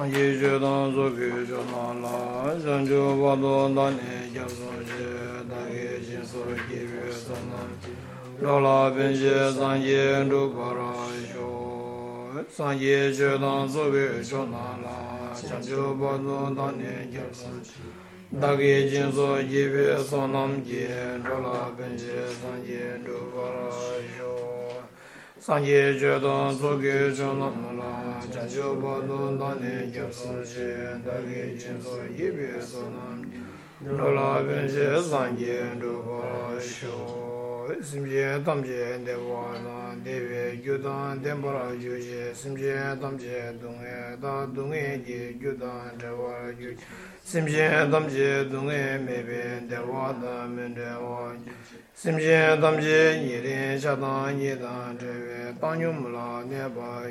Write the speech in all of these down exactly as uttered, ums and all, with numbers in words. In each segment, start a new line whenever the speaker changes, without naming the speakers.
Sanji Jodan Zoki Jonala, Sanjo Vado Dane Jasoje, Dagi Jinso Gibi Sanam, Lola Benje Sanji Dupara Sho, Sanji Jodan Zoki Jonala, Sanjo Vado Dane Jasoje, Dagi Jinso Gibi Sanam Jin, Lola Benje Sanji Dupara Sho. Sanji Jodan Zoki Jonala, Sanjo Vado Dane Jasoje, Dagi Jinso Gibi Sanam, Lola Benje Sanji Dupara Sho. Simje Tamje Devana, Devi Judan Dembara Juji, Simje Tamje Dunge, Da Dunge Ji Judan Devara Juji, Simje Tamje Dunge Mebe Devada Mendewa, Simje Tamje Nirin Shadan Yidan Devi, Tanyumla Neba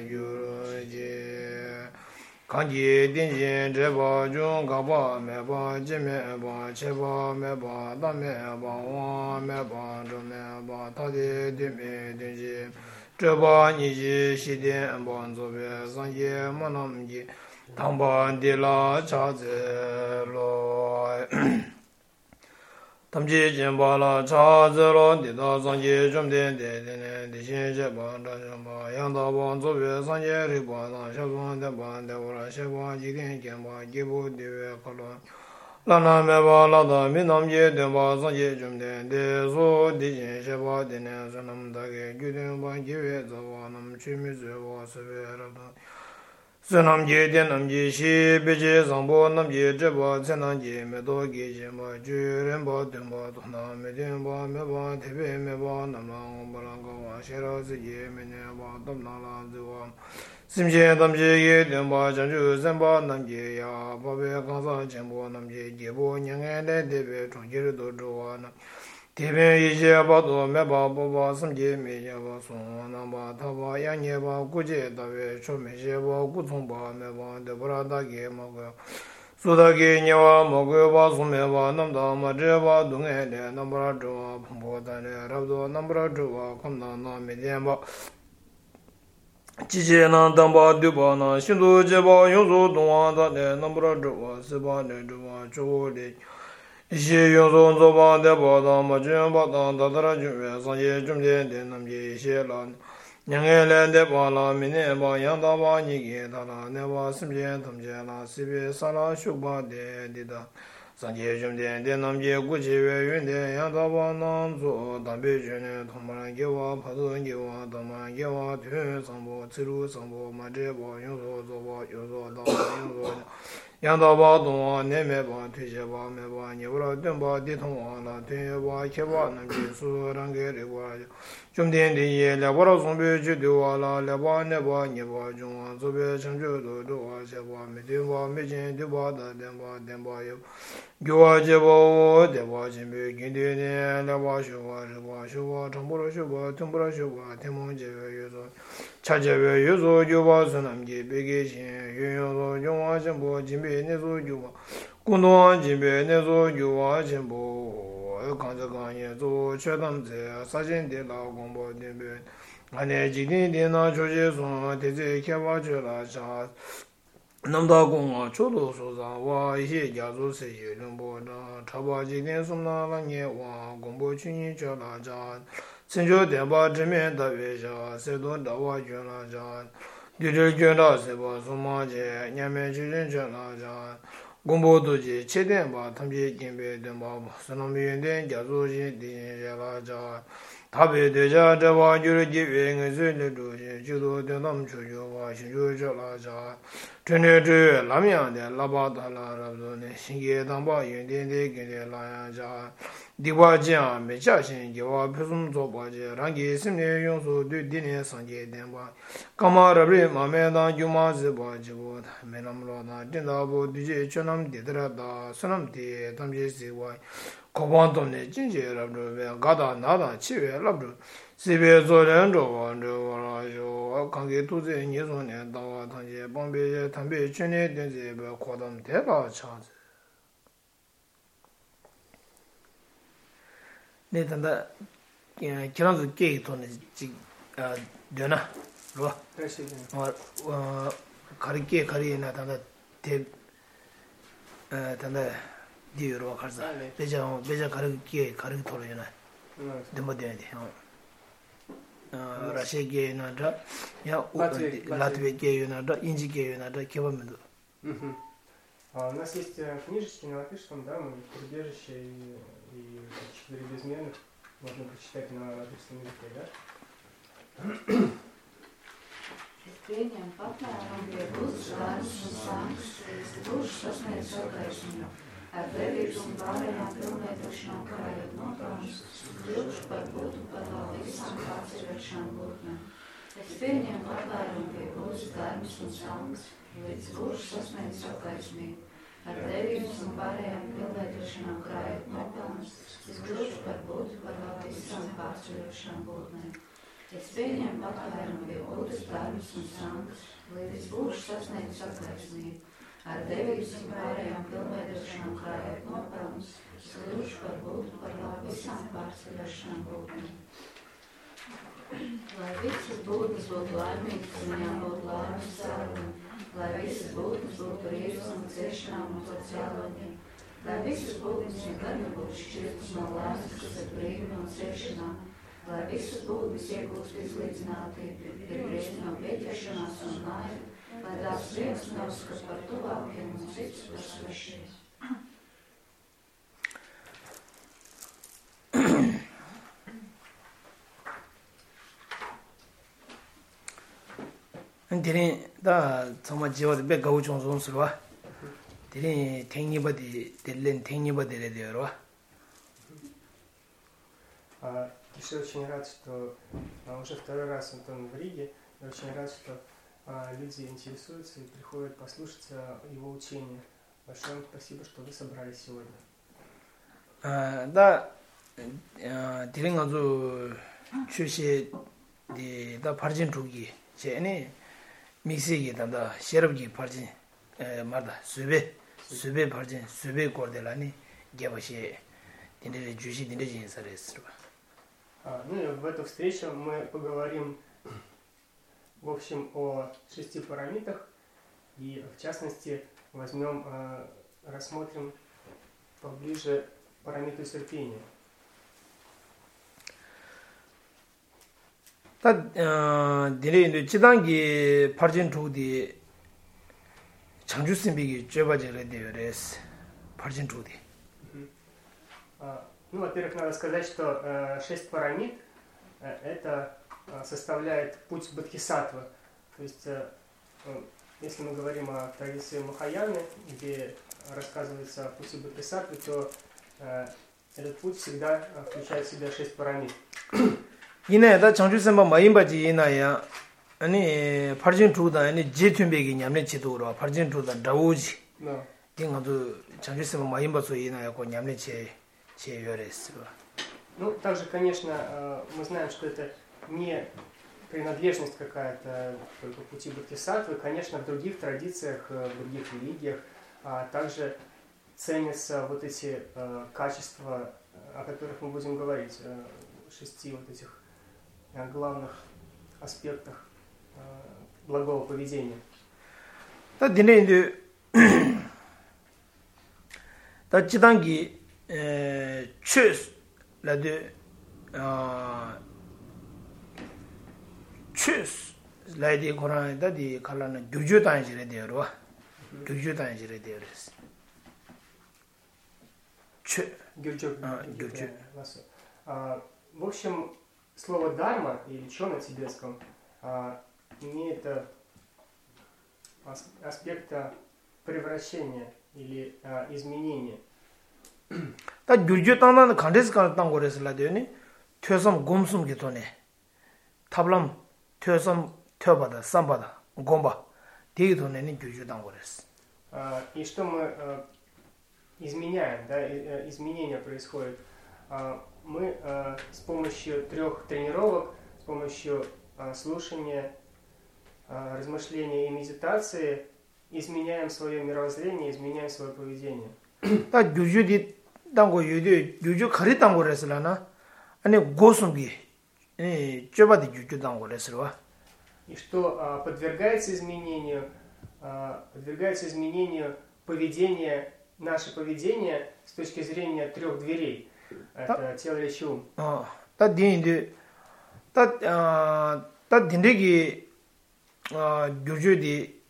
Yuruji. Kanji Dinjin Dreba Jung Gaba Meba Jime Ba Cheba Meba Dame Ba Wan Meba Jome Ba Tadi Dime Dinji Dreba Niji Shidin Ban Zobe Sanje Manamji Tangba Dila Chaze Loi Tamji Jimbala Chazelo Dida Sanje Jumden Dedine Dishin Sheba Dajamba Yanda Ban Zobe Sanje Riba Shabon Deban Devara Sheba Jidin Jemba Gibu Dive Kala Lana Meba Lada Minam Ye Demba Sanje Jumden Dezo Dijin Sheba Dine Sanam Dage Judin Ban Give Zawanam Chimizu Wasave Rabda Sunam Ji Denam Ji Shi Biji Zambo Nam Ji Jeba Senam Ji Medo Gi Jima Jurimba Dumba Duna Medimba Meba Tibi Meba Namlang Balanga Wa Shira Siji Mineba Damnala Ziwa Simji Nam Ji Ye Dumba Janju Zemba Nam Ji Ya Babe Kansa Jimbo Nam Ji Jibo Nyanga De Debe Chonjir Dojuwa Nam Tibi Yishe Bado Meba Boba Samji Mejaba Sun Namba Taba Yanyeba Kuji Dawe Chomesheba Kutsumba Meba Debra Dagi Maga Sudagi Nyewa Mogeba Sumeba Namda Majeba Dungede Nambra Jua Pumbo Dane Rabdo Nambra Jua Kamna Na Medemba Chiche Na Damba Duba Na Shindu Jeba Yunzu Dungwa Dane Nambra Jua Seba Ne Jua Chode Ishi Yunzu Zoba Deba Da Majun Bata Dadara Juwe Sanje Jumde Denamji Ishi Lan Nyangele Deba La Mineba Yanda Ba Nigi Dala Neba Simje Tamje La Sibi Sala Shukba De Dida Sanje Jumde Denamji Gujiwe Yunde Yanda Ba Nanzo Dambi June Tomara Gewa Padu Gewa Dama Gewa Tun Sambo Tsiru Sambo Majeba Yunzu Zoba Yunzu Dama Yunzu Yanda Ba Dongwa Neme Ba Tuje Ba Me Ba Nyebra Dunba Ditongwa La Tunye Ba Keba Namji Su Rangi Rigwa Jumden Diye Lebara Zombi Judiwa La Leba Neba Nyeba Jungwa Zobe Changju Do Duwa Sheba Medimba Mejin Diba Da Demba Demba Yeb Gyuwa Jeba O Deba Jimbe Gindi Ne Leba Shuba Riba Shuba Chambura Shuba Tumbura Shuba Timon Jebe Yuzo Chajebe Yuzo Yuba Sunamji Bege Shin Yunyo Yungwa Jimbo Jimbe Nezo Yuba Kundwa Jimbe Nezo Yuwa Jimbo Kanza Kanye Zo Chedamze Sajin De La Gombo Dimbe Ane Jidin Dina Choje Sun Teze Keba Chola Cha Namda Gonga Chodo Soza Wa Ihe Jazo Seye Lumbo Da Chaba Jidin Sumna Langye Wa Gombo Chunyi Chola Cha Senjo Demba Jimen Dawe Cha Sedon Dawa Chola Cha Diri Chola Seba Suma Je Nyame Chujin Chola Cha Gombo Doji Chedenba Tamje Kimbe Demba Sanami Yenden Jazo Jin Din Yala Cha Tabe Deja Dewa Yuri Jiwe Ngeze Le Doji Judo Denam Chujo Wa Shinju Chola Cha Tene Tue Lamyan De Laba Dala Rabdo Ne Shinge Damba Yenden De Gende Laya Cha Diwa Jian Me Cha Shin Jewa Pesum Zoba Je Rangi Simne Yonsu Du Dine Sanje Denba Kama Rabri Mame Dan Yuma Ziba Jibo Menam Loda Dinda Bo Duje Chonam Didra Da Sunam Di Tamje Siwa Koban Tomne Jinje Rabdo Gada Nada Chiwe Rabdo Sibe Zoren Jowa Jowa Jo Kangi Tuze Nizone Dawa Tanje Bombe Tambe Chune Denze Be Kodam Dela Chance 네 단다 기란도 게이 돈에 지 되나 로 어 가리게 가리나 단다 대 에, 단다 디유로 가자. 배장 배장 가르기 가르기 돌려나. 음. 데모데야 돼. 어. 러시아계 나다. 야, 라트비아계 나다, 인지계 нада, кебамду.
Мгм. А у нас есть книжечки на латышском, да, мы прибежище и, и четыре безменных можно прочитать на латышском языке, да?
Pieņem patvērumu pie Būs vārds un sāks, Būs sasniedz sagaismību, ar devību un pārējām pilnveidošanām karājot nopelnus, kļūšu par būtu par vēl visām pārceļošanām būtnēm. Es pieņemu patvērumu pie Būs darbs un sāks, līdz Būs sasniedz sagaismību, ar devību un pārējām pilnveidošanām karājot nopelnus, kļūšu par būtu par vēl visām pārceļošanām būtnēm. Es pieņemu patvērumu pie Būs darbs un sāks, līdz Būs sasniedz sagaismību, ar devības un pārējām pilnveidošanām krājot nopelnus, kļūšu par būtu par labu visām pārceļošanām būtnēm. Lai visas būtnes būtu laimīgas, viņām būtu laimes cēloņi, lai visas būtnes būtu rīzes un ciešanām un to cēloņiem, lai visas būtnes nekad nebūtu šķirtas no laimes, kas ir brīvi no ciešanām, lai visas būtnes iegūst izlīdzinātību, ir brīvi no pieķeršanās un naidu, lai tās viens neuzskata par tuvākiem un cits par svešiem.
Diri da 정말 지워도 배 가고 좀 손스러워. Diri 탱니버디 딜렌 탱니버디래 되어와.
А, еще очень рад, что а, уже второй раз Антон в Риге. Я очень рад, что а, люди интересуются и приходят послушать а, его учения. Большое вам спасибо, что вы собрались сегодня.
А, да, дирин 아주 출시 다 파진 주기. 제네 믹스기 단다 셰럽기 파진 에 말다 수베 수베 파진 수베 고르델라니 개버시 딘데 주시 딘데 진사레스로.
А, ну и в эту встречу мы поговорим, в общем, о шести парамитах и, в частности, возьмем, э, рассмотрим поближе парамиту терпения.
다 디레인도 지단기 파진 주디 장주스미기 쩨바제레 되어레스 파진 주디.
Ну, во-первых, надо сказать, что э, шесть парамид э, это э, составляет путь бодхисаттвы. То есть, э, э, если мы говорим о традиции Махаяны, где рассказывается о пути бодхисаттвы, то э, этот путь всегда э, включает в себя шесть парамид.
이내다 장주스마 마임바지 이나야 아니 파진 주다 아니 제튠베기 냠네 지도로 파진 주다 다우지.
Да.
딩아도 장주스마 마임바소 이나야 고 냠네 제
Ну, также, конечно, мы знаем, что это не принадлежность какая-то только пути бодхисаттвы. Конечно, в других традициях, в других религиях также ценятся вот эти качества, о которых мы будем говорить, шести вот этих главных аспектах благого поведения.
Да, дине да 지단기 에 추스 라데 아 추스 라이디 고라다디 칼라나 규주 단지레 되어와 규주 단지레 되어스 추
규주
아 규주.
В общем, слово дарма или чо на тибетском имеет аспект превращения или изменения.
다 규주 땅나는 간데스 간땅 거래슬라되니 퇴섬 곰숨 기토네 탑람 퇴섬 퇴바다 삼바다 곰바 대기도네는 규주 땅 거래스.
И что мы изменяем, да, изменения происходят. Мы с помощью трех тренировок, с помощью слушания, размышления и медитации изменяем свое мировоззрение, изменяем свое поведение.
다 규주디 당고 유디 유주 가리 당고래슬라나 아니 고숨기 에 쩌바디 규주 당고래슬와.
И что подвергается изменению подвергается изменению поведения, наше поведение с точки зрения трех дверей. Это тело, речь и ум.
다 딘데 다 다 딘데기 아 교주디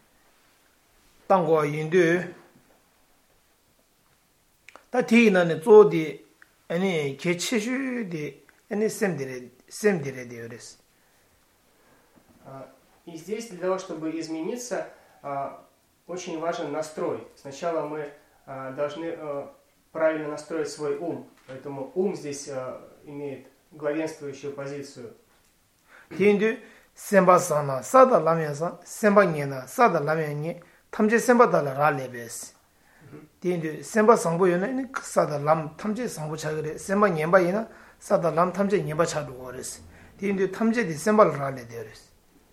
땅과 인도 다 티나네 조디 아니 개치슈디 아니 셈디레 셈디레 되어스.
И здесь для того, чтобы измениться, очень важен настрой. Сначала мы должны правильно настроить свой ум. Поэтому ум здесь имеет главенствующую позицию.
딘데 셈바사나 사다 라면사 셈바니나 사다 라면니 탐제 셈바달라 라레베스. 딘데 셈바 상보요네 사다 람 탐제 상보 차그레 셈바 녀바이나 사다 람 탐제 녀바 차도 거레스. 딘데 탐제디 셈발 라레 되어스.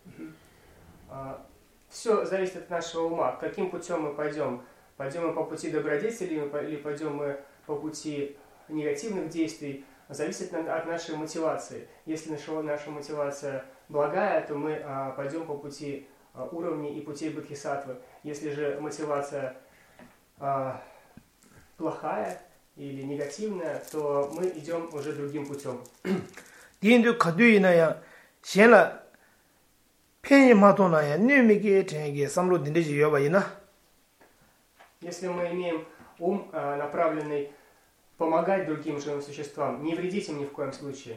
Все зависит от нашего ума. Каким путем мы пойдем? Пойдем мы по пути добродетели или пойдем мы по пути негативных действий? Зависит от нашей мотивации. Если наша, наша мотивация благая, то мы а, пойдем по пути а, уровней и путей бодхисаттвы. Если же мотивация а, плохая или негативная, то мы идем уже другим путем.
딘데 카두이나야 셴라 펜이 마도나야 뇌미게 되게 삼로 딘데지 여바이나.
Если мы имеем ум, а, направленный помогать другим живым существам, не вредить им ни в коем случае,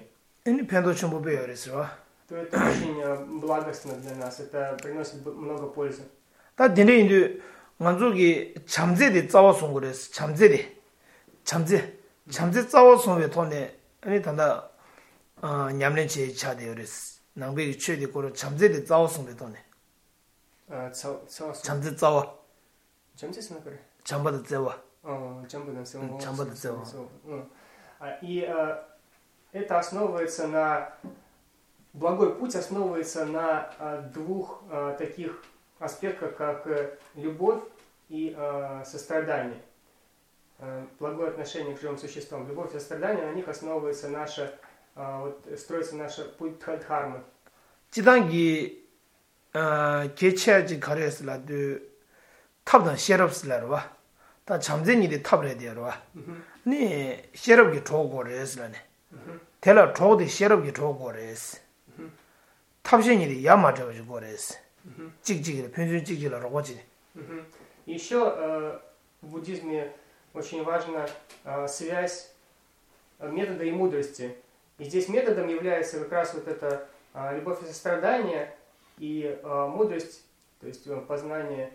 то это очень благостно для нас, это приносит много пользы.
다 딘데 만족이 잠재디 짜와송 그랬어. 잠재디. 잠재. 잠재 짜와송에 돈에 아니 단다 어 냠렌치 차대 그랬어. 낭배기 최대 거로 잠재디 짜와송에 돈에.
아, 짜와송.
잠재 짜와.
잠재스나 그래.
잠바도 짜와.
И э, это основывается на... Благой путь основывается на э, двух э, таких аспектах, как э, любовь и э, сострадание. Э, благое отношение к живым существам. Любовь и сострадание, на них основывается наша... Э, вот, строится наш путь дхармы.
지단기 어 개체지 가려스라도 탑단 셰럽스라와 다 잠재니리 탑을 해야 와. 네, 셰럽기 조고래스라네. 텔라 조디 셰럽기 조고래스. 탑신이리 야마저지 고래스. 찍찍이 편준 찍찍이라고 하지.
Еще э, в буддизме очень важна э, связь метода и мудрости. И здесь методом является как раз вот эта э, любовь и сострадание, и э, мудрость, то есть э, познание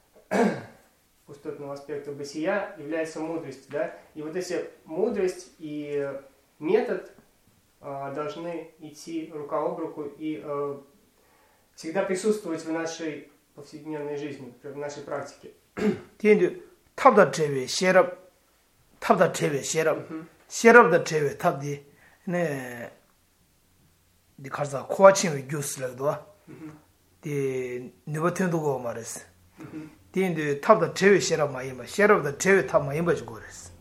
пустотного аспекта бытия является мудрость, да? И вот эти мудрость и метод э, должны идти рука об руку и э, всегда присутствовать в нашей повседневной жизни, в нашей практике.
딘데 탑다 제외 셰럽 탑다 제외 셰럽 셰럽다 제외 탑디 네 디카자 코아칭 교스라도 디 네버텐도고 말했어. 딘데 탑다 제외 셰럽 마이마 셰럽다 제외 탑 마이마 주고랬어.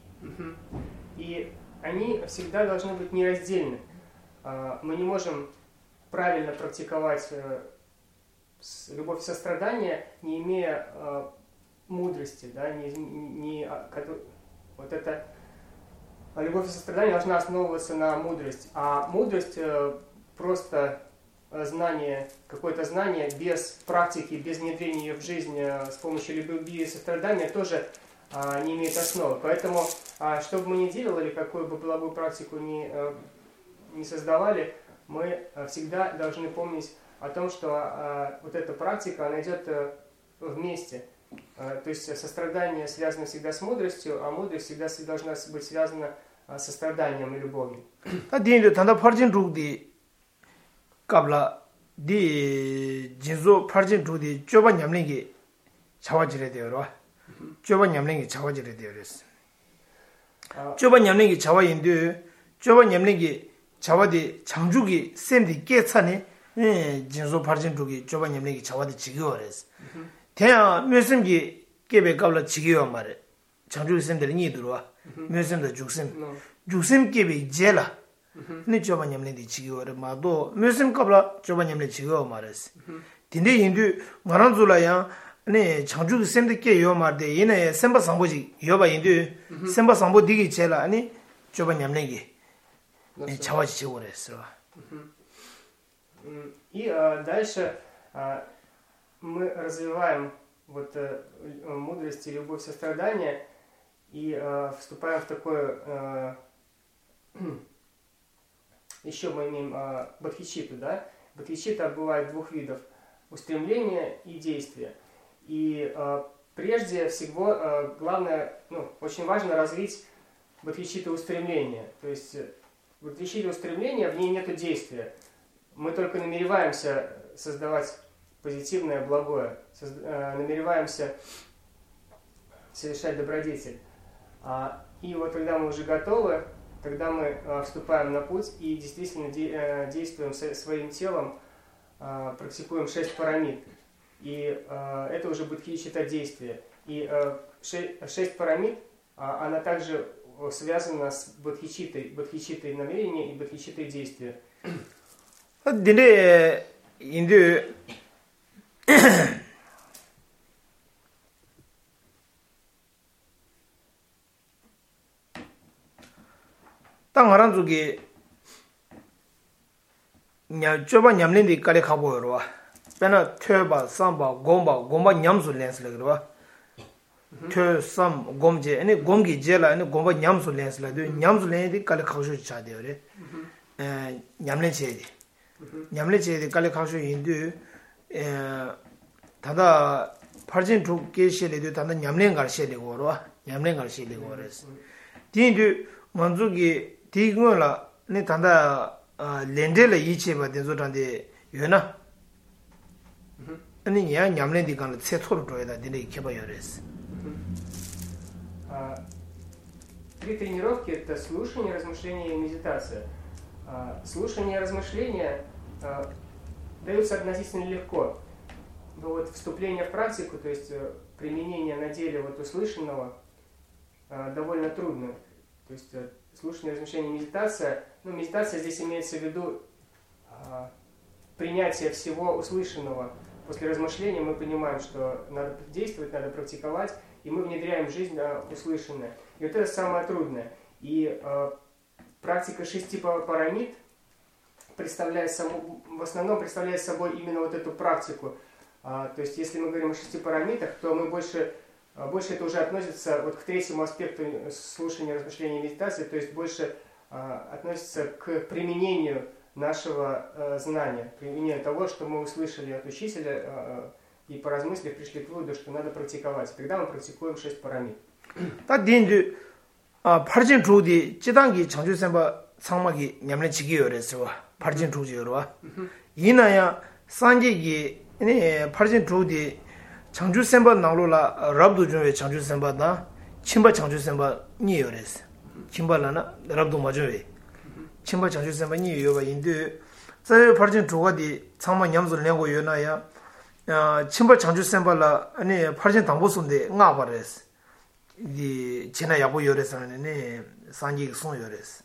И они всегда должны быть нераздельны. Мы не можем правильно практиковать любовь и сострадание, не имея мудрости, да, не, не, не, вот это любовь и сострадание должна основываться на мудрости, а мудрость просто знание, какое-то знание без практики, без внедрения ее в жизнь с помощью любви и сострадания тоже а, не имеет основы. Поэтому, а, что бы мы ни делали, какую бы благую практику ни, а, ни создавали, мы а, всегда должны помнить о том, что а, вот эта практика, она идет а, вместе. А, то есть сострадание связано всегда с мудростью, а мудрость всегда должна быть связана а, со страданием и любовью.
갑라 디 진조 파진 두디 쪼바 냠랭기 자와지래 되어라. 쪼바 냠랭기 자와지래 되어랬어. 쪼바 냠랭기 자와인데 쪼바 냠랭기 자와디 장주기 샘디 깨차네. 예, 진조 파진 두기 쪼바 냠랭기 자와디 지겨어랬어. 대야 몇심기 깨베 갑라 지겨어 말에. 장주기 샘들이 니 들어와. 몇심도 죽심. 죽심 깨베 제라. 네 저번염내디 지겨워를 마도 무슨 겁라 저번염내 지겨워 말했어. 근데 인도 말한 줄아야 네 장주 샘드께 요 말데 얘네 샘바 상보지 요바 인도 샘바 상보 디기 제라 아니 줘봐 냠내기 네 자와지 지고랬어.
И а, дальше а, мы развиваем вот а, мудрость и любовь, сострадание и а, вступаем в такое а, еще мы имеем а, бодхичитту, да? Бодхичитта бывает двух видов: устремление и действие. И э, прежде всего э, главное, ну, очень важно развить бодхичитту устремления. То есть бодхичитта устремления, в ней нет действия. Мы только намереваемся создавать позитивное, благое, созда- э, намереваемся совершать добродетель. А, и вот когда мы уже готовы, тогда мы э, вступаем на путь и действительно де- э, действуем со- своим телом, э, практикуем шесть парамид. И э, это уже бодхичитта действия. И э, ше- шесть парамид, э, она также связана с бодхичиттой, бодхичиттой намерения и бодхичиттой действия.
근데 인도 땅 하란 쪽에 냐 줘봐 냠린데 깔에 가보여로 배나 퇴바 삼바 곰바 곰바 냠수 렌스라 그러와 퇴삼 곰제 아니 곰기 제라 아니 곰바 냠수 렌스라 돼 냠수 렌데 깔에 가셔 차대요래 에 냠렌 제디 냠렌 제디 깔에 가셔 인도 에 다다 파진 두께 시에도 다다 냠렌 가셔되고 그러와 냠렌 가셔되고 그랬어 디인도 만족이 디고라 네 다다 렌데를 이체바 된소단데 요나 아니 야 냠렌디 간을 세토로 줘야다 되네 개봐요레스.
Три тренировки — это слушание, размышление и медитация. Слушание и размышление даются относительно легко. Но вот вступление в практику, то есть применение на деле вот услышанного, довольно трудно. То есть слушание, размышление, медитация. Ну, медитация здесь имеется в виду принятие всего услышанного. После размышления мы понимаем, что надо действовать, надо практиковать, и мы внедряем в жизнь да, услышанное. И вот это самое трудное. И э, практика шести парамид представляет само, в основном представляет собой именно вот эту практику. А, то есть, если мы говорим о шести парамидах, то мы больше, больше это уже относится вот к третьему аспекту слушания, размышления и медитации, то есть больше а, относится к применению нашего э, знания, применение того, что мы услышали от учителя э, и поразмыслив пришли к выводу, что надо практиковать. Тогда мы практикуем шесть парамид.
다 딘도 아 파진 조디 지단기 장주선바 상막이 냠내 지기요래서 파진 조지요라 이나야 산지기 네 파진 조디 장주선바 나로라 랍도 중에 장주선바다 침바 장주선바 니요래서 침발라나 랍도 맞아요 침바 장주선바 니요가 인도 저 파진 조가디 상막 냠술 내고 요나야 아 침바 장주선바라 아니 파진 당보선데 나바래서 이 지나 야보 요래서는 산지 송 요래서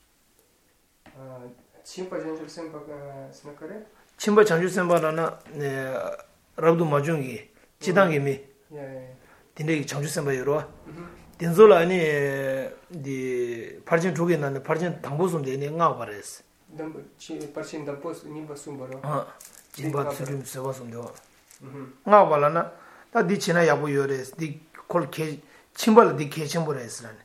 침바 장주선바 스나카레
침바 장주선바라나 네 랍도 마중기 지당기미 예 딘데 장주선바 요로 딘솔 아니 디 파진 조게 나는 파진 당보선데 네 나바래서
담 파진 담보스 니바 숨바로
아 진바 수림 세바선데 나발라나 다디 지나 야보 요래서 디 콜케 침발을 디케 침발을 했으라네.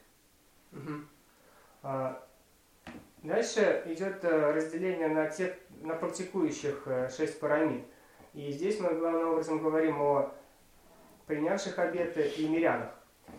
Дальше идет разделение на тех, на практикующих шесть парамид. И здесь мы главным образом говорим о принявших обеты и мирянах.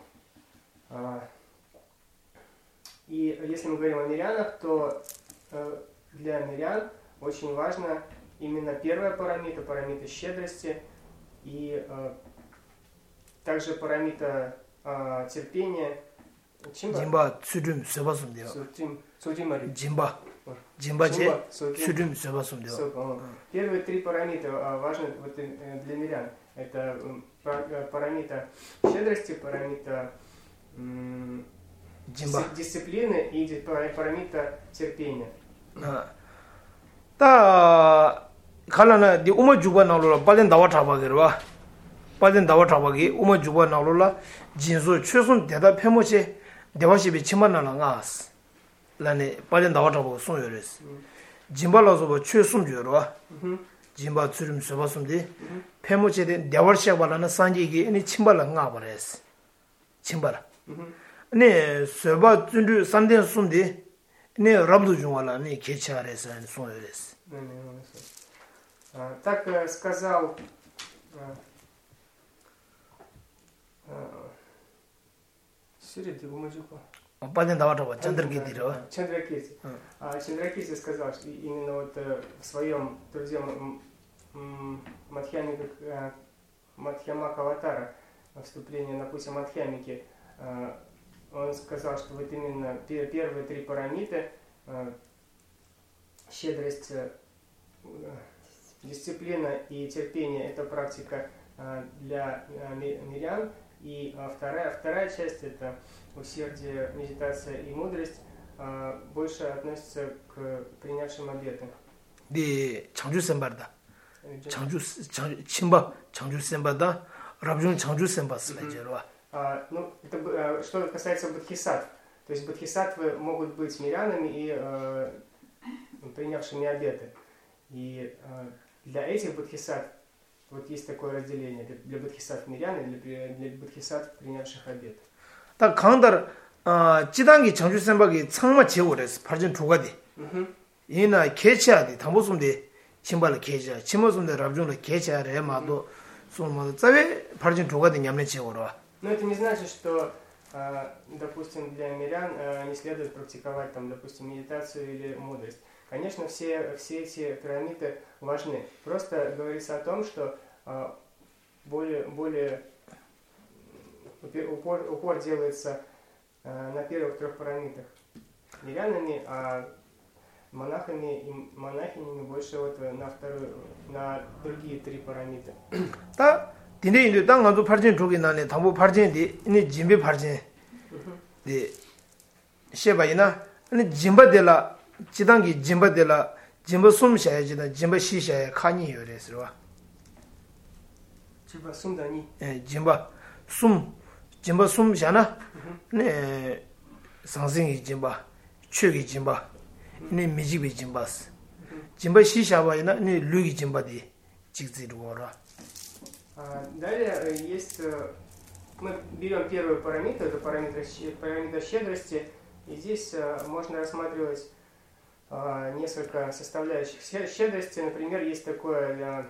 И если мы говорим о мирянах, то для мирян очень важно именно первая парамида, парамида щедрости, и также парамида 아, терпение.
짐바 수dum서바숨데요.
수dum 수dum마리.
짐바. 짐바제 수dum 서바숨데요.
Первые три парамида важны вот для мирян. Это парамида щедрости, парамида дисциплины и парамида терпения.
다 칼라나 디 우마 주바 나로라 빨리 나와 잡아게로와. 빠진 나와 잡아기 오마 주바 나올라 진소 최선 대다 페모체 대화시비 치만나랑아스 라네 빠진 나와 잡고 송요레스 진발라서 뭐 최선 주여라 진바 주름 서봤음디 페모체데 대화시야 발라나 산지기 아니 침발랑아 버레스 침발라 네 서바 준주 산된 숨디 네 랍도 중알라 네 개차레스 아니 송요레스
네, 네, 아, так э, сказал Сириди Гумаджука.
Паден давата Чандракирти.
Чандракирти. Чандракирти сказал, что именно вот в своем труде Мадхьямака Аватара, вступление на путь Мадхьямики, он сказал, что вот именно первые три парамиты, щедрость, дисциплина и терпение — это практика для мирян, и вторая, вторая часть — это усердие, медитация и мудрость, больше относится к принявшим обеты.
네, 장주 셈바다. 장주 침바 장주 셈바다. 랍중 장주 셈바스라제로.
А, ну, это, что касается бодхисаттв. То есть бодхисаттвы могут быть мирянами и э, принявшими обеты. И э, для этих бодхисаттв вот есть такое разделение. Для, для бодхисаттв мирян и для, для бодхисаттв, принявших обет.
Так, 강달 어, 지단기 장주 셈바기 창마 제고래서 발전 두 가지. 이나 개체하디 담보숨데 침발을 개체. 침모숨데 랍중을 개체하래 마도 숨모 자외 발전 두 가지 냠내 제고로.
Но это не значит, что, допустим, для мирян не следует практиковать, там, допустим, медитацию или мудрость. Конечно, все, все эти пирамиды важны. Просто говорится о том, что более, более упор, упор делается на первых трех парамитах мирянами, а монахами и монахинями больше вот на, вторую, на другие три парамиты.
Да? 근데 이제 땅가도 팔진 쪽이 나네. 담보 팔진이 이제 짐베 팔진. 네. 셰바이나 아니 짐바데라 지단기 짐바데라 짐바 숨샤야지다. 짐바 시샤야 칸이 요래서.
짐바 숨다니.
예, 짐바 숨 짐바 숨샤나. 네. 상승이 짐바, 최기 짐바. 네 미지비 짐바스. 짐바 시샤바이나 네 류기 짐바디 직지로라.
Далее есть, мы берем первую параметру, это параметр, параметр щедрости, и здесь можно рассматривать несколько составляющих щедрости. Например, есть такое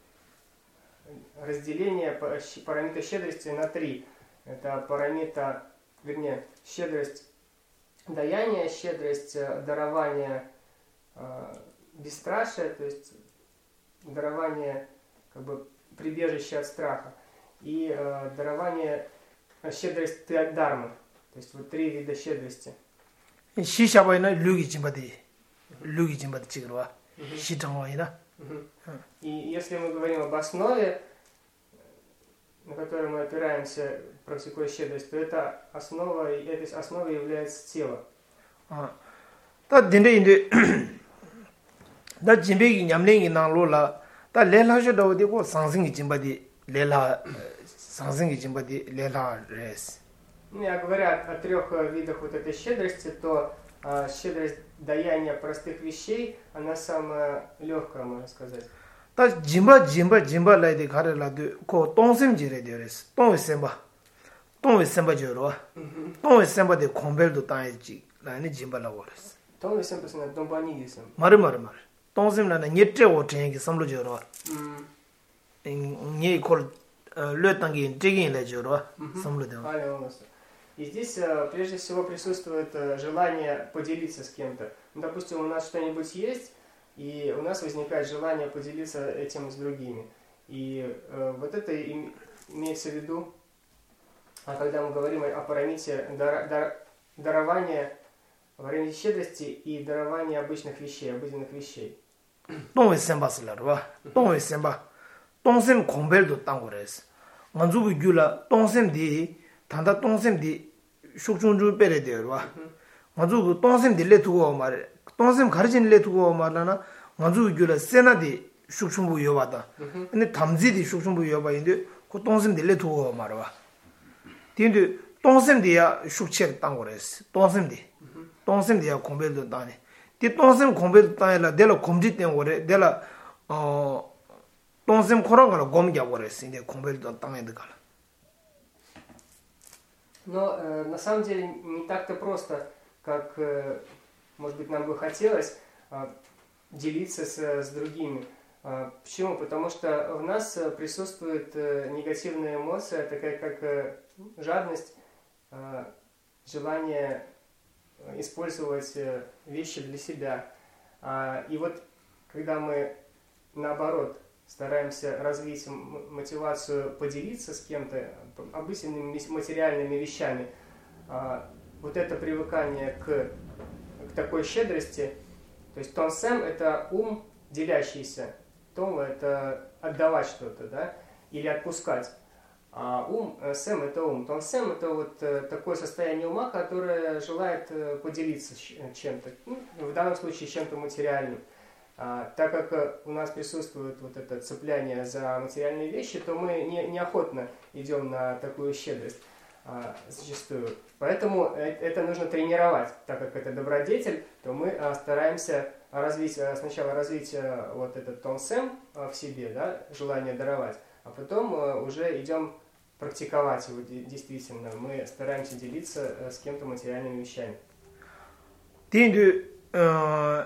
разделение параметра щедрости на три. Это параметр, вернее, щедрость даяния, щедрость дарования бесстрашия, то есть дарование как бы прибежище от страха, и э, дарование, щедрость дармы. То есть вот три вида щедрости.
시샤바이나 류기 짐바디. 류기 짐바디 찍으러 시정어이나.
И если мы говорим об основе, на которой мы опираемся, практикуя щедрость, то это основа, этой основой является тело.
А. Да дин데 инде да 짐베기 냠랭이 나로라 다 레라셔도 되고 상승이 짐바디 레라 상승이 짐바디 레라 레스.
Я говорю о, о трех видах вот этой щедрости, то а, щедрость даяния простых вещей, она самая легкая, можно сказать.
다 짐바 짐바 짐바 라이데 가르라도 고 똥샘지래 되레스. 똥이 셈바. 똥이 셈바 저로. 똥이 셈바데 콤벨도 따이지. 라니 짐바라고 그랬어.
똥이 셈바스나 똥바니기스.
말을 말을 말. 동심라는 녀트 오트행이 섬로져로 음 콜 뢰땅기 찌긴래져로 섬로져.
И здесь прежде всего присутствует желание поделиться с кем-то. Допустим, у нас что-нибудь есть, и у нас возникает желание поделиться этим с другими. И вот это имеется в виду, когда мы говорим о парамите дар, дар, дарования, парамите щедрости и дарования обычных вещей, обыденных вещей.
똥이 셈바슬라로 똥이 셈바 똥셈 공벨도 땅고래스 만주부 규라 똥셈디 단다 똥셈디 숙중주 빼래되어로 만주부 똥셈디 레두고 말 똥셈 가르진 레두고 말하나 만주부 규라 세나디 숙중부 여바다 근데 담지디 숙중부 여바인데
그 동심들 레토 말아. 딘데 동심디야 슈체 땅 거랬어. 동심디. 동심디야 공배도 다니. 디 동심 공배도 다니라 내가 공지 된 거래. 내가 어 동심 코랑을 공기하고 그랬어. 이제 공배도 땅에 들어가.
Но э, на самом деле не так-то просто, как, э, может быть, нам бы хотелось э, делиться с, с другими. Э, почему? Потому что в нас присутствует э, негативная эмоция, такая как э, жадность, э, желание использовать э, вещи для себя. А, и вот когда мы, наоборот, стараемся развить мотивацию поделиться с кем-то обычными материальными вещами, вот это привыкание к, к такой щедрости, то есть тонсем – это ум делящийся, това – это отдавать что-то, да, или отпускать, а ум, сэм – это ум, тонсем – это вот такое состояние ума, которое желает поделиться чем-то, ну, в данном случае чем-то материальным. А, так как у нас присутствует вот это цепляние за материальные вещи, то мы не, неохотно идем на такую щедрость а, зачастую. Поэтому это нужно тренировать, так как это добродетель, то мы а, стараемся развить, а, сначала развить а, вот этот тонсем а, в себе, да, желание даровать, а потом а, уже идем практиковать его действительно. Мы стараемся делиться а, с кем-то материальными вещами.
Ты, э,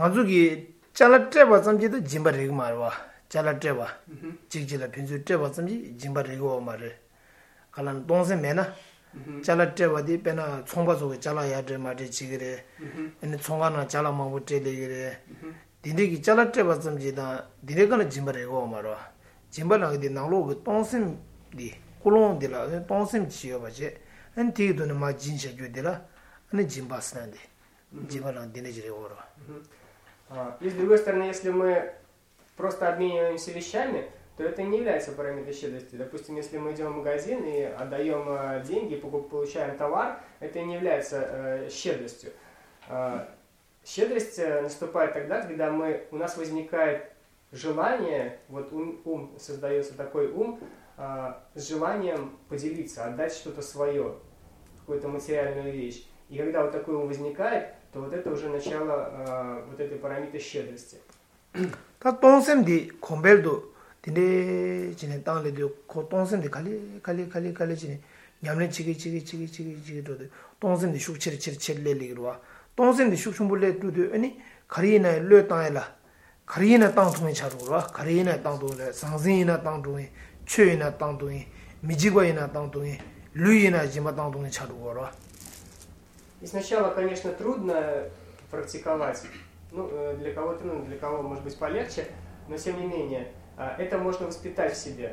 잘라 trepa samji jimba rigo marwa 잘라 trepa 직지라 빈수 trepa sam지 jimba rigo marre kallan 동세 메나 잘라 trepa di pena 총바 속에 잘라야 돼 말이 지그래 ene 총가나 잘라 마고 때리그래 디네기 잘라 trepa sam지다 디네가는 jimba rigo marwa jim바랑 디 나로 그 동심 디 콜롱디라 동심 지어 봐지 엔 디도는 마 진짜 줘들라 아니 jim바스난데 jim바랑 디네지래 오라.
И с другой стороны, если мы просто обмениваемся вещами, то это не является параметром щедрости. Допустим, если мы идем в магазин и отдаем деньги, получаем товар, это не является э, щедростью. Э, щедрость наступает тогда, когда мы, у нас возникает желание, вот ум, ум создается такой ум, э, с желанием поделиться, отдать что-то свое, какую-то материальную вещь. И когда вот такой ум возникает, то вот это уже начало э, вот этой параметры щедрости.
Как 동생디 콤벨도 디네 지네 땅에도 고 동생디 칼리 칼리 칼리 칼리 지네 냠네 지기 지기 지기 지기 지기도 동생디 슈치리 치리 칠레리로와 동생디 슈춤불레 두도 아니 가리나 르 땅에라 가리나 땅 통에 차로와 가리나 땅도래 상진이나 땅도에 최이나 땅도에 미지과이나 땅도에 류이나 지마 땅도에 차로와.
И сначала, конечно, трудно практиковать, ну, для кого трудно, для кого, может быть, полегче, но, тем не менее, это можно воспитать в себе.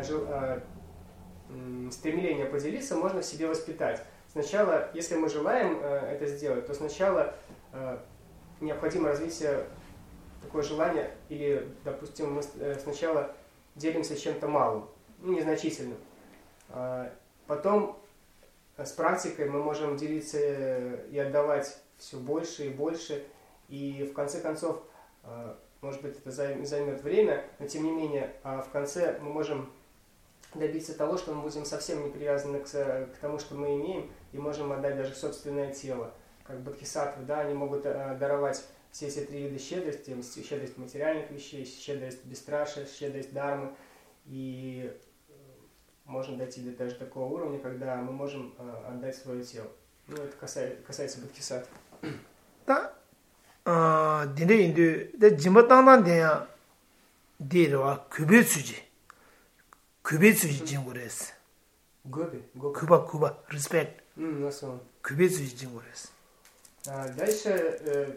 Стремление поделиться можно в себе воспитать. Сначала, если мы желаем это сделать, то сначала необходимо развить такое желание, или, допустим, мы сначала делимся чем-то малым, ну, незначительным. Потом с практикой мы можем делиться и отдавать все больше и больше, и в конце концов, может быть, это займет время, но тем не менее, в конце мы можем добиться того, что мы будем совсем не привязаны к, к тому, что мы имеем, и можем отдать даже собственное тело. Как бодхисаттвы, да, они могут даровать все эти три вида щедрости: щедрость материальных вещей, щедрость бесстрашия, щедрость дharмы, и можно дойти до даже такого уровня, когда мы можем э, отдать свое тело. Ну, это касается, касается бодхисаттв.
Да, а, дине инду, да джимбатандан дея дирва кубецуji, кубецуji джингурес.
Гоби, гоби.
Куба, куба, респект.
Mm, на самом.
Кубецуji джингурес.
А, дальше э,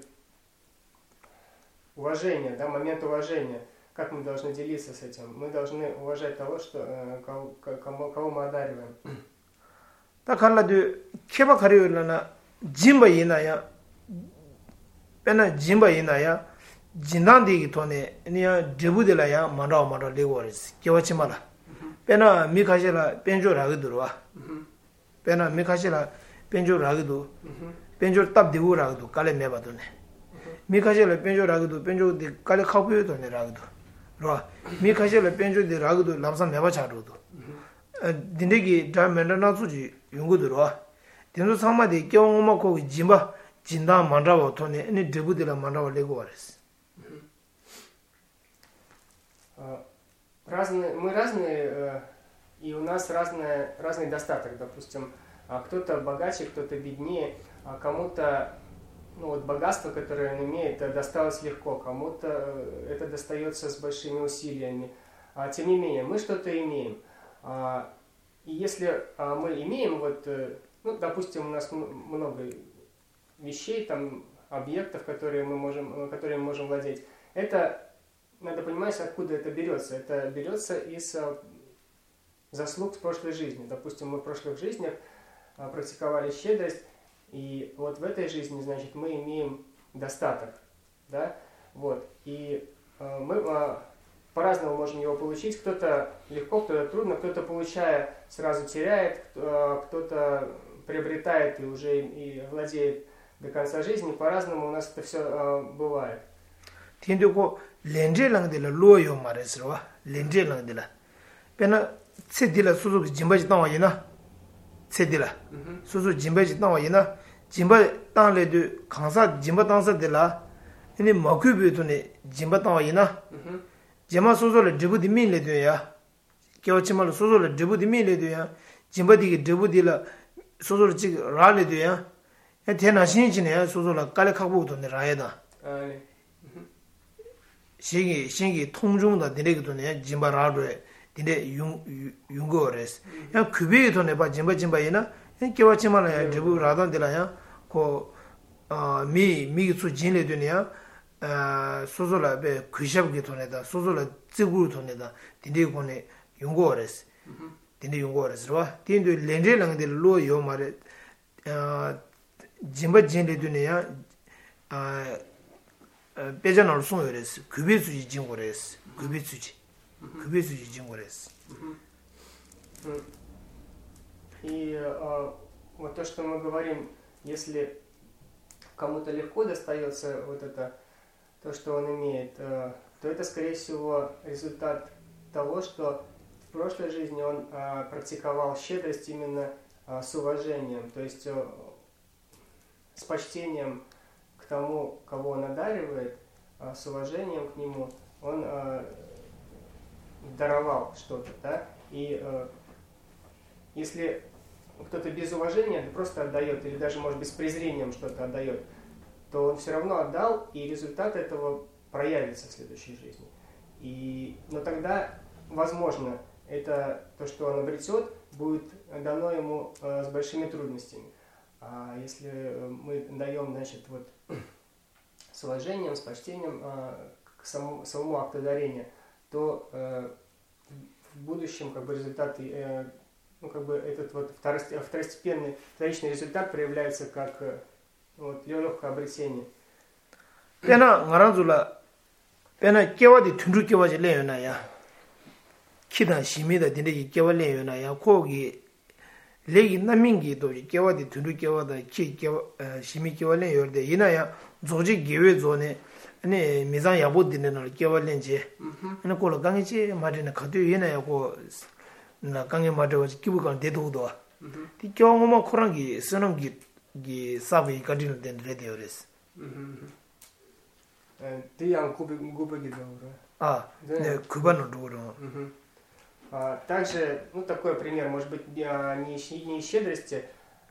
уважение, да, момент уважения. Как мы должны делиться с этим? Мы должны уважать того, что, кого, кого, кого мы одариваем.
Так, халладу кеба кариулана джимба иная, пена джимба иная, джинданди тоне, ния дебуделая мара мара легорис. кевачимара. пена микашела пен조 라그도와. пена микашела пен조 라그도. пен조 탑디우 라그도 깔레 메바도네. 미카젤의 벤조 라그도 벤조 디 깔레 카부요도네 라그도. 로 미카젤의 벤조 디 라그도 람산 메바 차로도. 딘데기 다면은 나주지 용거들어 딘도 상마디 경험만 거기 짐바 진다 만라고 돈에 니 드부들라 만라고 레고 와레스.
Разные, мы разные, и у нас разное, разный достаток. Допустим, кто-то богаче, кто-то беднее, а кому-то ну, вот богатство, которое он имеет, досталось легко, кому-то это достается с большими усилиями. А, тем не менее, мы что-то имеем. А, и если а, мы имеем, вот, ну, допустим, у нас много вещей, там, объектов, которые мы можем, которые мы можем владеть, это надо понимать, откуда это берется. Это берется из заслуг с прошлой жизни. Допустим, мы в прошлых жизнях практиковали щедрость, и вот в этой жизни, значит, мы имеем достаток, да, вот, и э, мы э, по-разному можем его получить, кто-то легко, кто-то трудно, кто-то, получая, сразу теряет, э, кто-то приобретает и уже и владеет до конца жизни, по-разному у нас это все э, бывает.
Тиндуко ленджелангдела ло요 말했어. ленджелангдела. пена цедила 수수 짐바지 나와이나. цедила. 수수 짐바지 나와이나. 짐바 땅래도 강사 짐바 땅서들라. 이니 먹규비도네 짐바 나와이나. 제마 수수를 드부디 민래도야. 겨치말 수수를 드부디 민래도야. 짐바디게 드부디라 수수를 지 라래도야. 대나 신이지네 수수를 깔락하고도 내라야다. 아 신기 신기 통중다 되게 돈에 짐바라도에 되게 용 용거레스 야 그베 돈에 봐 짐바 짐바이나 깨와치만야 저부 라던데라야 고미 미기수 진레 돈이야 아 소소라베 귀샵게 돈에다 소소라 찌구르 돈에다 되게 돈에 용거레스 되게 용거레스와 딘도 렌제랑데 로요 말에 아 짐바 진레 돈이야 아 배전을 송여랬어. 급여수지 진고랬어. 급여수지. 급여수지 진고랬어.
И а, вот то, что мы говорим, если кому-то легко достается вот это, то, что он имеет, а, то это, скорее всего, результат того, что в прошлой жизни он а, практиковал щедрость именно а, с уважением, то есть а, с почтением к тому, кого он одаривает, а, с уважением к нему, он а, даровал что-то, да, и а, если кто-то без уважения просто отдает, или даже, может быть, с презрением что-то отдает, то он все равно отдал, и результат этого проявится в следующей жизни. И, но тогда, возможно, это то, что он обретет, будет дано ему э, с большими трудностями. А если мы даем, значит, вот с уважением, с почтением э, к самому, самому акту дарения, то э, в будущем как бы результат, э, ну как бы этот вот второстепенный, вторичный результат проявляется как э, вот легкое обретение.
Пена ngaranzula pena kewadi tundu kewaji leyona ya kidan shimida dinde kewa leyona ya kogi legi namingi do kewadi tundu kewada ki kewa shimi kewa leyorde ina ya zoji gewe zone ane mizan yabo dinde no kewa lenje ane ko gangi madina khadu ina ya ko na gangi madawa kibu kan dedo do ti kewa ngoma khorangi sonamgi gi sabi kadino den rediyores.
Ты ян губы губы гидал,
А, да, кубану дуро.
Также, ну такой пример, может быть, не не щедрости.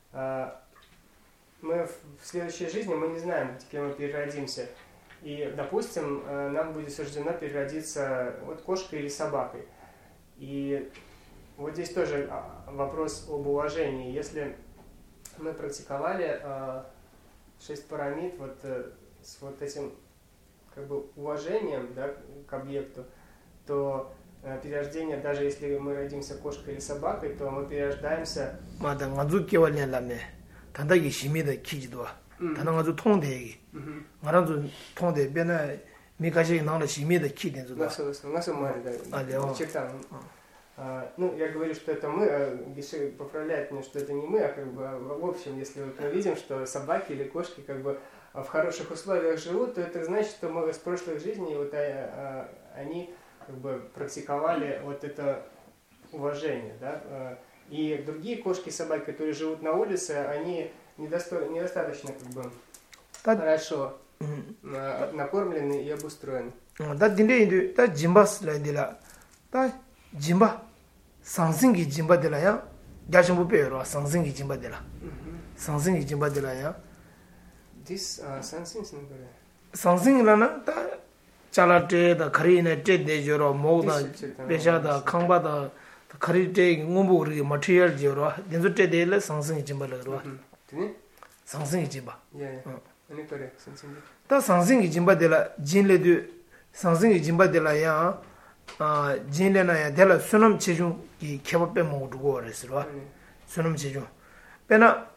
Мы в следующей жизни мы не знаем, кем мы переродимся, и, допустим, нам будет суждено переродиться вот кошкой или собакой. И вот здесь тоже вопрос об уважении. Если мы практиковали шесть парамид вот с вот этим как бы уважением, да, к объекту, то э, перерождение, даже если мы родимся кошкой или собакой, то мы перерождаемся.
Мада ngazuk kewalne lame tandagi shimida kijidwa tanda ngazuk tongde ngaranzu tongde bena микажи нала shimida kidin зуда.
На на самаре, да. Читам. Ну, я говорю, что это мы, а Гиши поправляет меня, что это не мы, а как бы в общем, если вот мы видим, что собаки или кошки как бы в хороших условиях живут, то это значит, что мы с прошлых жизней вот, а, а, они как бы практиковали вот это уважения, да, э, и другие кошки и собаки, которые живут на улице, они недосто... недостаточно как бы хорошо э, накормлены и обустроены.
Да, 딘데 다 짐바스 라인데라. 다 짐바 상승기 짐바데라야. 야심부 배우로 상승기 짐바데라. 상승기 짐바데라야.
This uh, something number.
상승이라나 다 잘라테다 카리네 테데조로 모다 베샤다 캉바다 카리테 응음부르기 마테리얼 지로 딘조 테데레 상승이 짐바라로.
네?
상승이 짐바.
예. 아니 그래. 상승이.
다 상승이 짐바데라 진레드 상승이 짐바데라야 아 진레나야 데라 수놈 체중 이 개법배 모두고 그랬어. 수놈 체중. 배나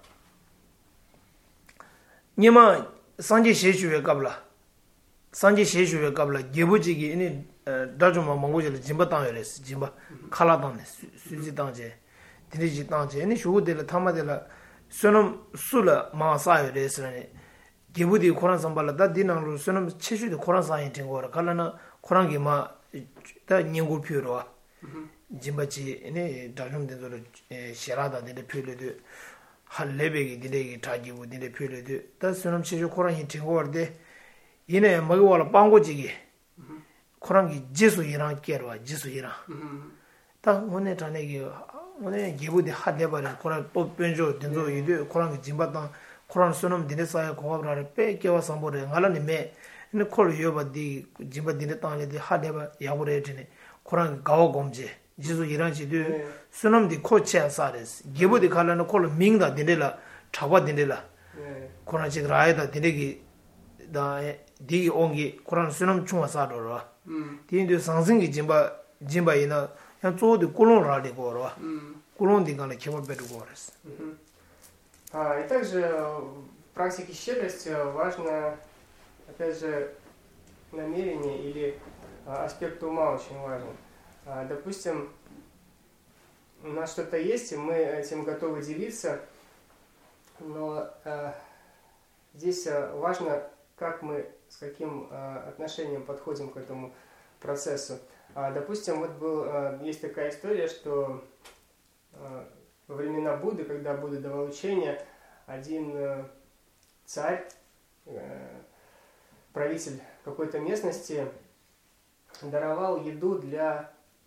니마 상지 시주에 갑라. 상지 시주에 갑라. 개부지기 이니 다좀마 망고질 짐바 땅에랬어. 짐바 칼라당네 수지 땅제. 디리지 땅제. 이니 쇼데라 타마데라 수놈 술라 마사요레스라니. 개부디 코란 상발라다 디낭로 수놈 체주도 코란 상이 된 거라. 칼라나 코란기 마다 닝고 피로와. 짐바치 이니 다좀데도 시라다 데데 피르도 할 레벨이 디레기 타지고 디레 필요도 다 수놈 치주 코란이 팅고르데 이내 먹어라 빵고지기 코란기 지수 이랑 깨러와 지수 이랑 다 오늘 전에기 오늘 기부디 하대버려 코란 또 변조 된조 이도 코란기 짐바다 코란 수놈 디레 사야 고가브라를 빼게와 상보래 갈라니메 이 콜 요바디 짐바 디레 땅에디 하대버 야고레지네 코란기 가오 검제 지수 이란지도 수놈디 코치야 사레스 기부디 칼라는 콜 밍다 딘데라 차바 딘데라 코란지 라이다 딘데기 다 디기 온기 코란 수놈 중화 사도로 딘데 상승기 짐바 짐바이나 야 조디 콜론라리 고로 콜론디 간에 키버베도 고레스.
А и также в практике щедрости важно, опять же, намерение или аспект ума очень важен. Допустим, у нас что-то есть, и мы этим готовы делиться, но э, здесь важно, как мы, с каким э, отношением подходим к этому процессу. А, допустим, вот был, э, есть такая история, что э, во времена Будды, когда Будда давал учение, один э, царь, э, правитель какой-то местности даровал еду для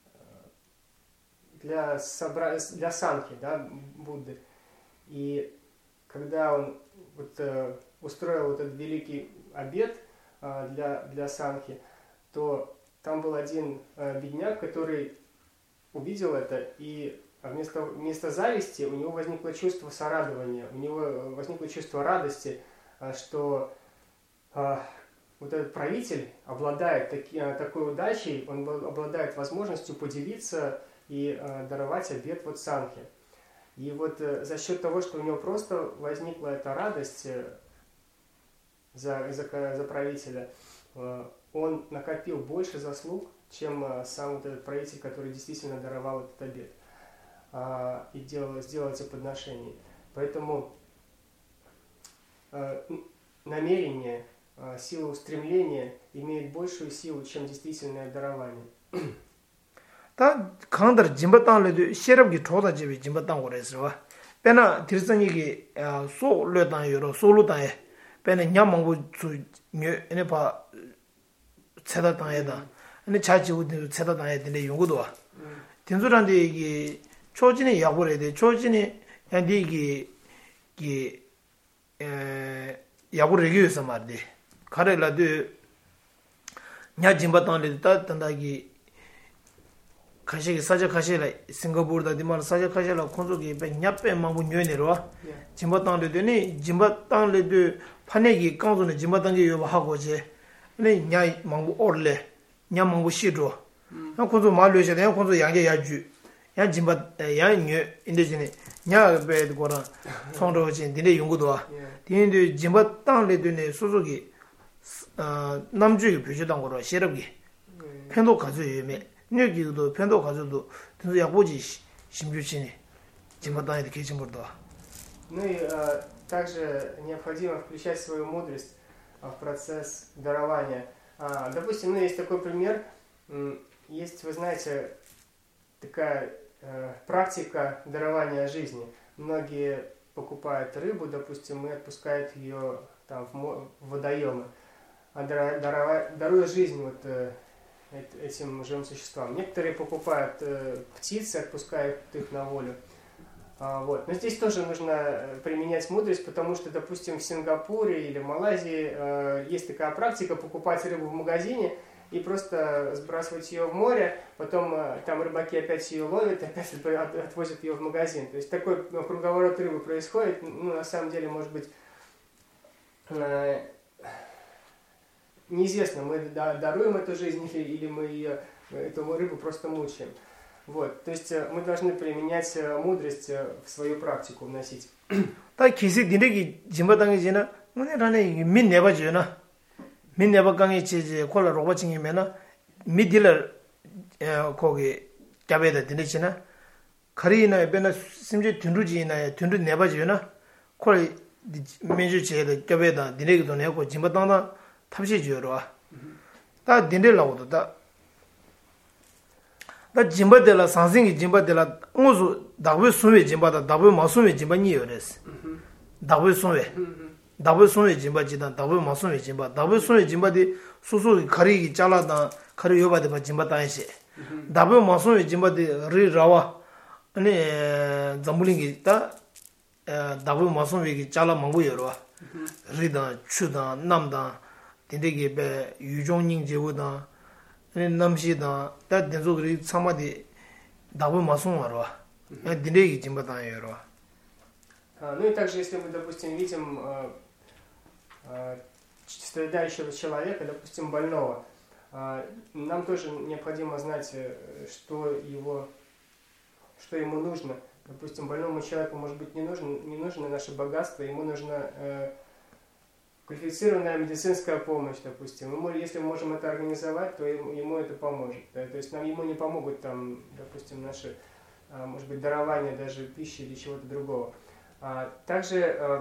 Для, собра... для санхи, да, Будды. И когда он вот, э, устроил вот этот великий обед э, для, для санхи, то там был один э, бедняк, который увидел это, и вместо, вместо зависти у него возникло чувство сорадования, у него возникло чувство радости, э, что э, вот этот правитель обладает таки, э, такой удачей, он обладает возможностью поделиться и э, даровать обед вот санхи. И вот э, за счет того, что у него просто возникла эта радость э, за, за, за правителя, э, он накопил больше заслуг, чем э, сам вот этот правитель, который действительно даровал этот обед э, и делал, сделал эти подношения. Поэтому э, намерение, э, сила устремления имеет большую силу, чем действительное дарование.
다 강들 짐바땅레도 시럽기 조다집이 짐바땅 그래서 배나 들선이기 소르단 요로 소르단에 배나 냠망고 주녀 에네 봐 체다땅에다 아니 자지우도 체다땅에 되는 용도도 와 된소란데 이게 초진의 약보래 돼 초진의 양디기 이에 약보를 얘기해서 말돼 가래라도 냐 짐바땅레도 따단다기 가시기 사자 가시라 싱가포르다 디말 사자 가시라 콘조기 배 냐빼 망부 녀네로 짐바 땅도 되니 짐바 땅레도 판내기 강조는 짐바 땅게 요 하고제 네 냐 망부 올레 냐 망부 시도 나 콘조 말려셔 내 콘조 양게 야주 야 짐바 야녀 인데지네 냐 배도 거라 총로진 디네 용구도 와 디네 짐바 땅레도네 소속이 어 남주의 표시당 거로 시럽기 편도 가져 유매 여기도 편도 가져도 또 약보지 심주치니 짐바다에 계신 것도.
Ну и э, также необходимо включать свою мудрость э, в процесс дарования. А, допустим, ну есть такой пример, есть, вы знаете, такая э, практика дарования жизни. Многие покупают рыбу, допустим, и отпускают ее там, в, в водоемы, а дарова, даруя жизнь вот, э, этим живым существам. Некоторые покупают э, птиц и отпускают их на волю. А, вот. Но здесь тоже нужно применять мудрость, потому что, допустим, в Сингапуре или в Малайзии э, есть такая практика покупать рыбу в магазине и просто сбрасывать ее в море, потом э, там рыбаки опять ее ловят, опять от, отвозят ее в магазин. То есть такой круговорот рыбы происходит. Ну, на самом деле, может быть, э, неизвестно, мы даруем эту жизнь или, или мы ее, эту рыбу просто мучаем. Вот, то есть мы должны применять мудрость в свою практику, вносить.
다 기세 디네기 짐바당이지나 오늘안에 민 내봐줘나 민 내봐강이 지지 콜라 로바칭이면은 미딜러 거기 잡에다 디네지나 카리나 베나 심지 든루지나 든루 내봐줘나 콜 메주지에다 잡에다 디네기도 내고 짐바당다 탑시지요로 다 디네라고도 다 다 짐바데라 상생이 짐바데라 무수 다부 수메 짐바다 다부 마수메 짐바니요레스 다부 수메 다부 수메 짐바지다 다부 마수메 짐바 다부 수메 짐바디 수수 가리기 잘라다 가리 요바데 바 짐바다이시 다부 마수메 짐바디 리라와 아니 잠불링기 다 다부 마수메기 잘라 망고요로 리다 추다 남다 딘데게 베 유종닝 제보다 남시다 다 된소들이 참마디 다부 마송하러 딘데기 짐바다요로.
Ну и также, если мы, допустим, видим э, э, страдающего человека, допустим, больного, э, нам тоже необходимо знать, что его, что ему нужно. Допустим, больному человеку, может быть, не нужно, не нужно наше богатство, ему нужна э, квалифицированная медицинская помощь, допустим. Ему, если мы можем это организовать, то ему, ему это поможет. Да? То есть нам ему не помогут, там, допустим, наши, э, может быть, дарования даже пищи или чего-то другого. А также э,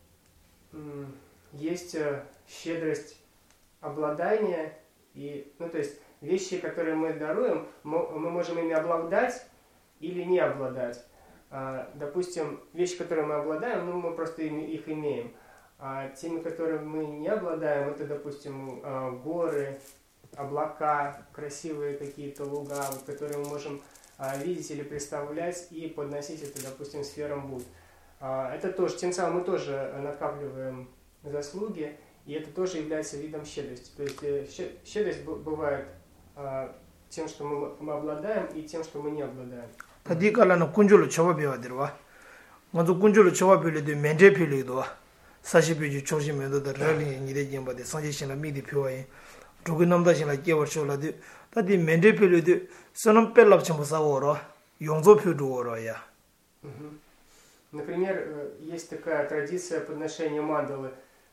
э, есть э, щедрость обладания, и, ну, то есть вещи, которые мы даруем, мы, мы можем ими обладать или не обладать. А, допустим, вещи, которые мы обладаем, ну, мы просто ими, их имеем. А теми, которыми мы не обладаем, это, допустим, э, горы, облака, красивые какие-то луга, которые мы можем э, видеть или представлять и подносить это, допустим, сферам Будд. Это тоже, тем самым мы тоже накапливаем заслуги, и это тоже является видом щедрости. То есть щедрость бывает тем, что мы, мы обладаем, и тем, что мы не обладаем.
Тади калана кун줄у чавабе와 들어와. 먼저 군줄로 чавабел도 멘제필리도 사십비주 조심해도 러링이 니데진 바데 상지신의 미디 표에 두고 남다신의 깨워쇼라도 다디 멘제필리도 선은 뺄랍 좀 사고로 용조표도 오로야.
Например, есть такая традиция подношения мандалы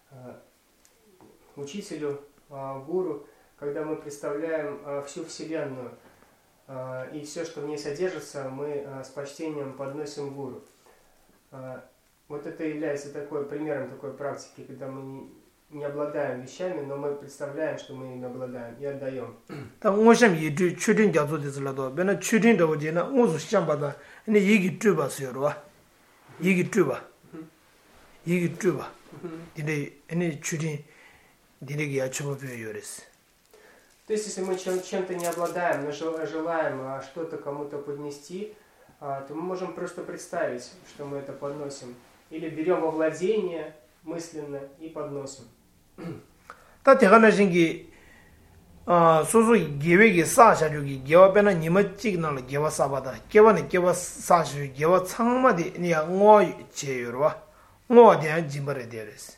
учителю, гуру, когда мы представляем всю Вселенную, и все, что в ней содержится, мы с почтением подносим гуру. Вот это является такой, примером такой практики, когда мы не обладаем вещами, но мы представляем, что мы ими обладаем, и отдаем.
Там очень еду чудин дядзодизлado, бена чудин доводина, узу щамбада, не 얘기 뚜바스요로. 얘기 뚜바. 얘기 뚜바. 근데 они чудин диреги ачобёёрес.
То есть, если мы чем- чем-то не обладаем, но желаем что-то кому-то поднести, то мы можем просто представить, что мы это подносим. Или берем во владение мысленно и подносим.
다 대가나신기 아 소소 계획이 사샤류기 개와배나 니마 찍나를 개와 사바다 개와는 개와 사슈 개와 창마디 니야 뭐 제요로와 뭐 대한 짐바레 데레스.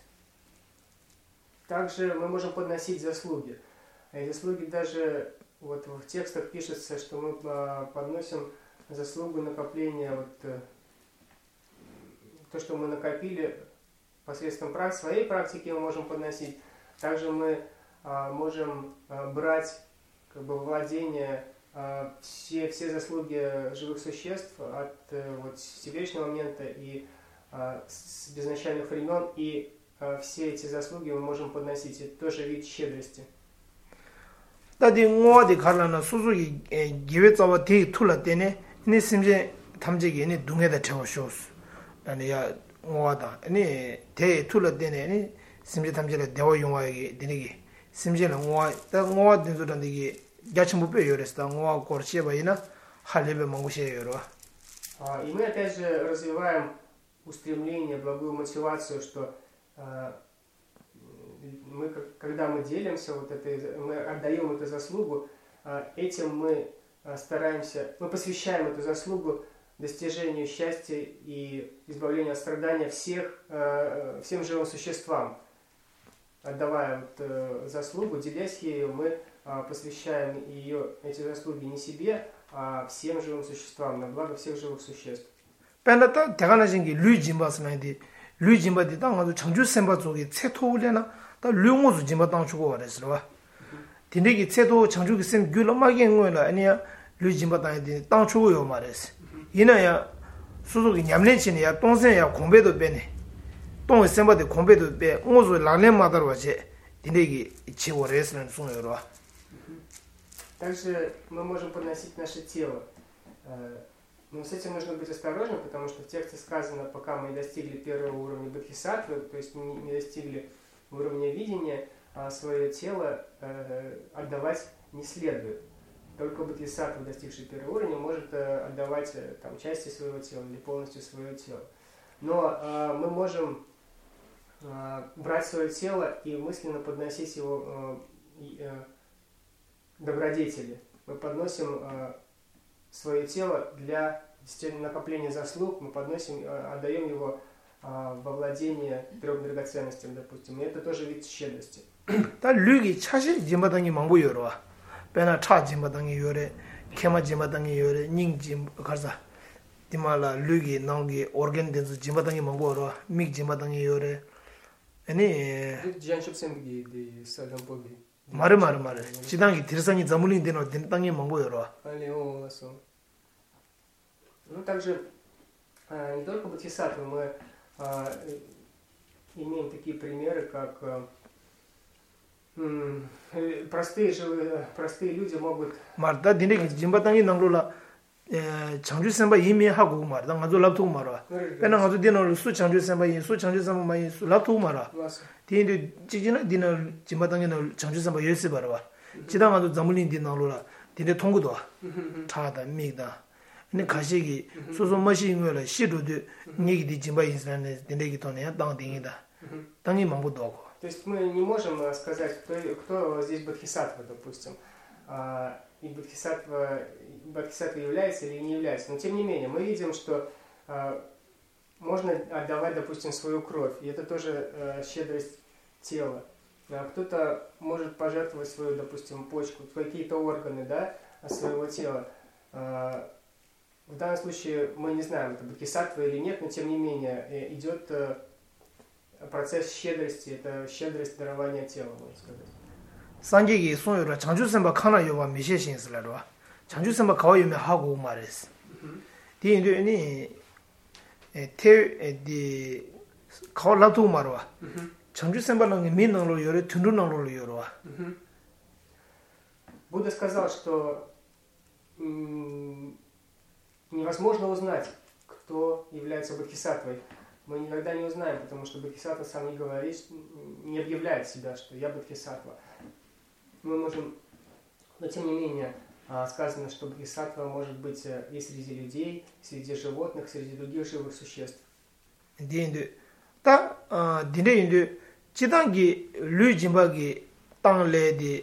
Также мы можем подносить заслуги. И заслуги даже вот в текстах пишется, что мы подносим заслугу накопления, вот то, что мы накопили посредством своей практики, мы можем подносить. Также мы а, можем а, брать как бы владение а, все, все заслуги живых существ от вот, с теперешнего момента и а, с безначальных времен, и а, все эти заслуги мы можем подносить. Это тоже вид щедрости.
다디 뭐디 갈라나 소소기 기회자와 대 툴라 때네 니 심제 탐지기 니 둥에다 태워쇼스 아니 야 오하다 아니 대 툴러 되네 니 심제 탐지를 대화 용화하기 되니기 심제는 오하 딱 오하 된 소리인데 야침 못 배요랬다 오하 거치에 봐이나 할레베 망고시에요로.
И мы опять же развиваем устремление, благую мотивацию, что мы, когда мы делимся, вот это, мы отдаем эту заслугу, этим мы стараемся, мы посвящаем эту заслугу достижению счастья и избавлению от страдания всех, всем живым существам. Отдавая вот заслугу, делясь ею, мы посвящаем ее, эти заслуги не себе, а всем живым существам, на благо всех живых существ.
Пената 대가나진기 류진바스나이디 류진바디 당아도 청주 셈바 쪽에 채토울래나 다 류모수 진바 당 주고 와래서와 딘데기 채도 청주기 셈 귤마게 응원라 아니야 류진바 당이디 당 주고요 말했어 이나야 수속이 냠내치니야 동생야 공배도 빼네 동 셈바디 공배도 빼 오수 라렘마다로 와제 딘데기 지워래서는 송여로.
Также мы можем подносить наше тело. Но с этим нужно быть осторожным, потому что в тексте сказано, пока мы не достигли первого уровня бодхисаттвы, то есть не достигли уровня видения, а свое тело отдавать не следует. Только бодхисаттва, достигший первого уровня, может отдавать там, части своего тела или полностью свое тело. Но мы можем брать свое тело и мысленно подносить его добродетели. Мы подносим э, свое тело для накопления заслуг, мы подносим, э, отдаем его э, во владение трем драгоценностям, допустим. И это тоже вид щедрости.
다 류기 차시 짐바당이 망고 요러. 배나 차 짐바당이 요래. 케마 짐바당이 요래. 닝짐 가자. 디말라 류기 나오기 organ 된서 짐바당이 망고 요러. 믹 짐바당이 요래. 아니
지안십생기 디 사담보기.
말을 말을 말을 지당이 들상이 자물린 되는 땅에 망고여로.
Ну, также не только бодхисаттвы, мы имеем такие примеры, как простые живые, простые люди могут.
말다 디네 짐바당이 남로라 에 장주 선바 이미하고 말다 가서 랍도 말아. 배나 가서 디노 수 장주 선바 수 장주 선바 많이 수 랍도 말아. 디네 지지나 디노 짐바당이 장주 선바 열세 봐라. 지당아도 자물린 디나로라. 디네 통구도 차다 미다. 근데 가시기 소소 머신 거라 시도도 얘기디 짐바 인산에 디네기 돈에 땅딩이다. 땅이 망고도 하고.
То есть мы не можем сказать, кто, кто здесь бодхисаттва, допустим. И бодхисаттва, бодхисаттва является или не является. Но тем не менее, мы видим, что э, можно отдавать, допустим, свою кровь. И это тоже э, щедрость тела. А кто-то может пожертвовать свою, допустим, почку, какие-то органы, да, своего тела. Э, в данном случае мы не знаем, это бодхисаттва или нет, но тем не менее идет э, процесс щедрости, это щедрость дарования тела, можно сказать.
산지기 소요라 장주선바 카나 요바 미셰신스라로 장주선바 가와요메 하고 말했어. 디인도니 에테디 가라도 말와. 장주선바는 민능로 요래 둔둔능로 요러.
Будда сказал, что невозможно узнать, кто является бодхисаттвой. Мы никогда не узнаем, потому что бодхисаттва сам не говорит, не объявляет себя, что я бодхисаттва. Мы можем, но тем не менее, сказано, что бодхисаттва может быть и среди людей, среди животных, среди других живых существ.
Динду, та, динду, чиданги люджимбаги танледи,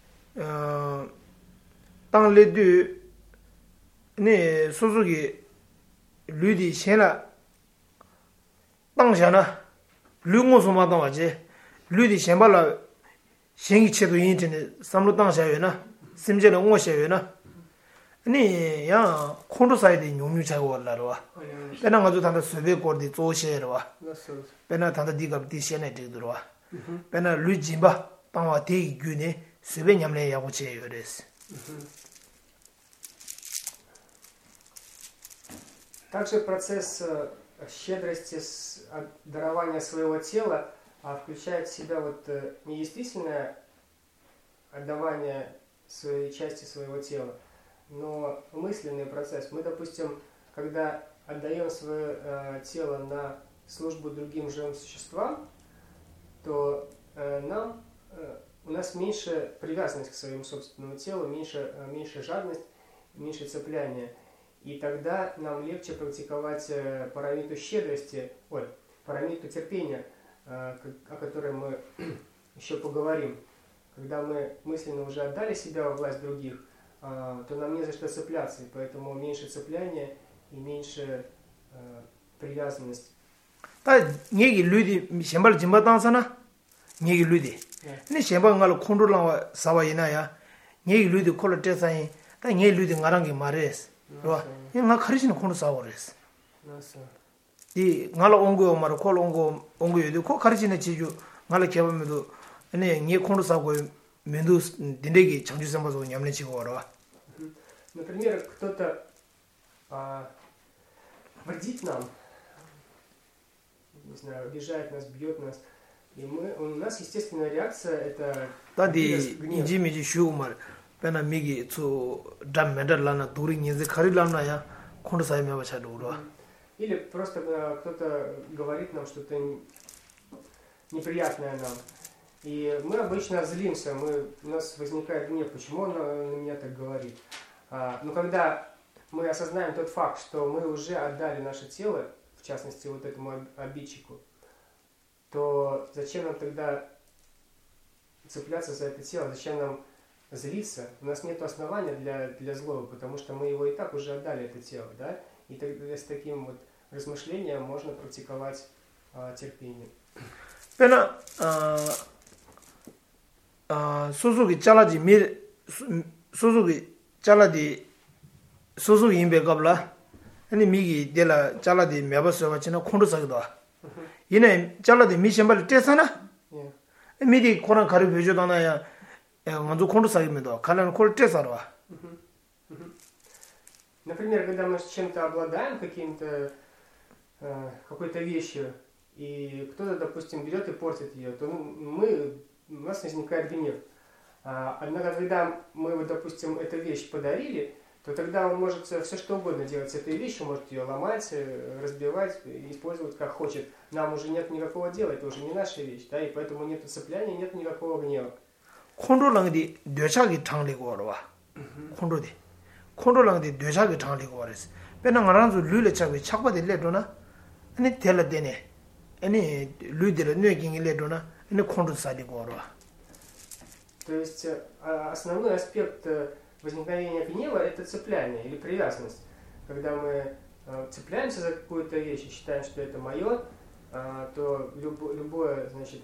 танледу, не сузуги люди шена, 당샤나 류모소마다 와지 류디 셴발라 생기체도 인터넷 삼로 당샤요나 심제는 오셔요나 아니 야 콘도 사이드 용류 차고 올라와 배나 가지고 단다 수배 거디 조셔와 배나 단다 디가 디시네 되더와 배나 류진바 당와 대기 균에 수배 냠내 야고 제요레스.
Также процесс щедрости, дарования своего тела включает в себя вот не действительное отдавание своей части своего тела, но мысленный процесс. Мы, допустим, когда отдаем свое э, тело на службу другим живым существам, то э, нам, э, у нас меньше привязанность к своему собственному телу, меньше, э, меньше жадность, меньше цепляния. И тогда нам легче практиковать э, парамиту щедрости, ой, парамиту терпения, э, о которой мы еще поговорим. Когда мы мысленно уже отдали себя во власть других, э, то нам не за что цепляться, и поэтому меньше цепляния и меньше э, привязанность.
다 얘기 루디 셴발 짐바 당사나 얘기 루디 네 셴발 갈 콘돌랑 사와이나야 얘기 루디 콜 때사이 다 얘기 루디 나랑게 말했어 봐 나 카리시는 콘도 사고랬어 이 나라 온거 말 콜 온거 온거 유디 코 카리시네 지주 나라 개범에도 아니 얘 콘도 사고 면도 딘데기 장주 선보서 냠내 치고 와라.
Например, кто-то а, вредит нам, не знаю, обижает нас, бьет нас, и мы, у нас естественная реакция это
гнев. Иджимиджи шумар, пена миги цу драм медалана дури низе харилана я конду сайме бачаду ура.
Или просто а, кто-то говорит нам что-то неприятное нам. И мы обычно злимся, мы, у нас возникает гнев, почему он на, на меня так говорит. А, но когда мы осознаем тот факт, что мы уже отдали наше тело, в частности вот этому обидчику, то зачем нам тогда цепляться за это тело, зачем нам злиться? У нас нет основания для, для злого, потому что мы его и так уже отдали, это тело, да? И тогда с таким вот размышлением можно практиковать а, терпение.
Пена, 소속이 잘라지 밀 소속이 잘라디 소속이 임베 갑라 아니 미기 데라 잘라디 메버서 같이나 콘도사기도 이네 잘라디 미셴발 떼사나 미디 코란 가르 베조다나야 먼저 콘도사기면도 칼란 콜 떼사로.
Например, когда мы с чем-то обладаем, каким-то какой-то вещью, и кто-то, допустим, берет и портит ее, то мы, у нас возникает гнев. Однако, когда мы, допустим, эту вещь подарили, то тогда он может все что угодно делать с этой вещью, может ее ломать, разбивать, использовать как хочет. Нам уже нет никакого дела, это уже не наша вещь, да, и поэтому нет цепляния, нет никакого гнева.
콘도랑디 뇌차기 장리고 와라. 콘도디. 콘도랑디 뇌차기 장리고 와레스. 배낭 알아서 룰레 차기 착바들 레도나. 아니 텔라데네. 아니 룰들 뇌깅이 레도나. 아니 콘도 사디고 와라.
То есть основной аспект возникновения гнева – это цепляние или привязанность. Когда мы цепляемся за какую-то вещь и считаем, что это мое, то любое, значит,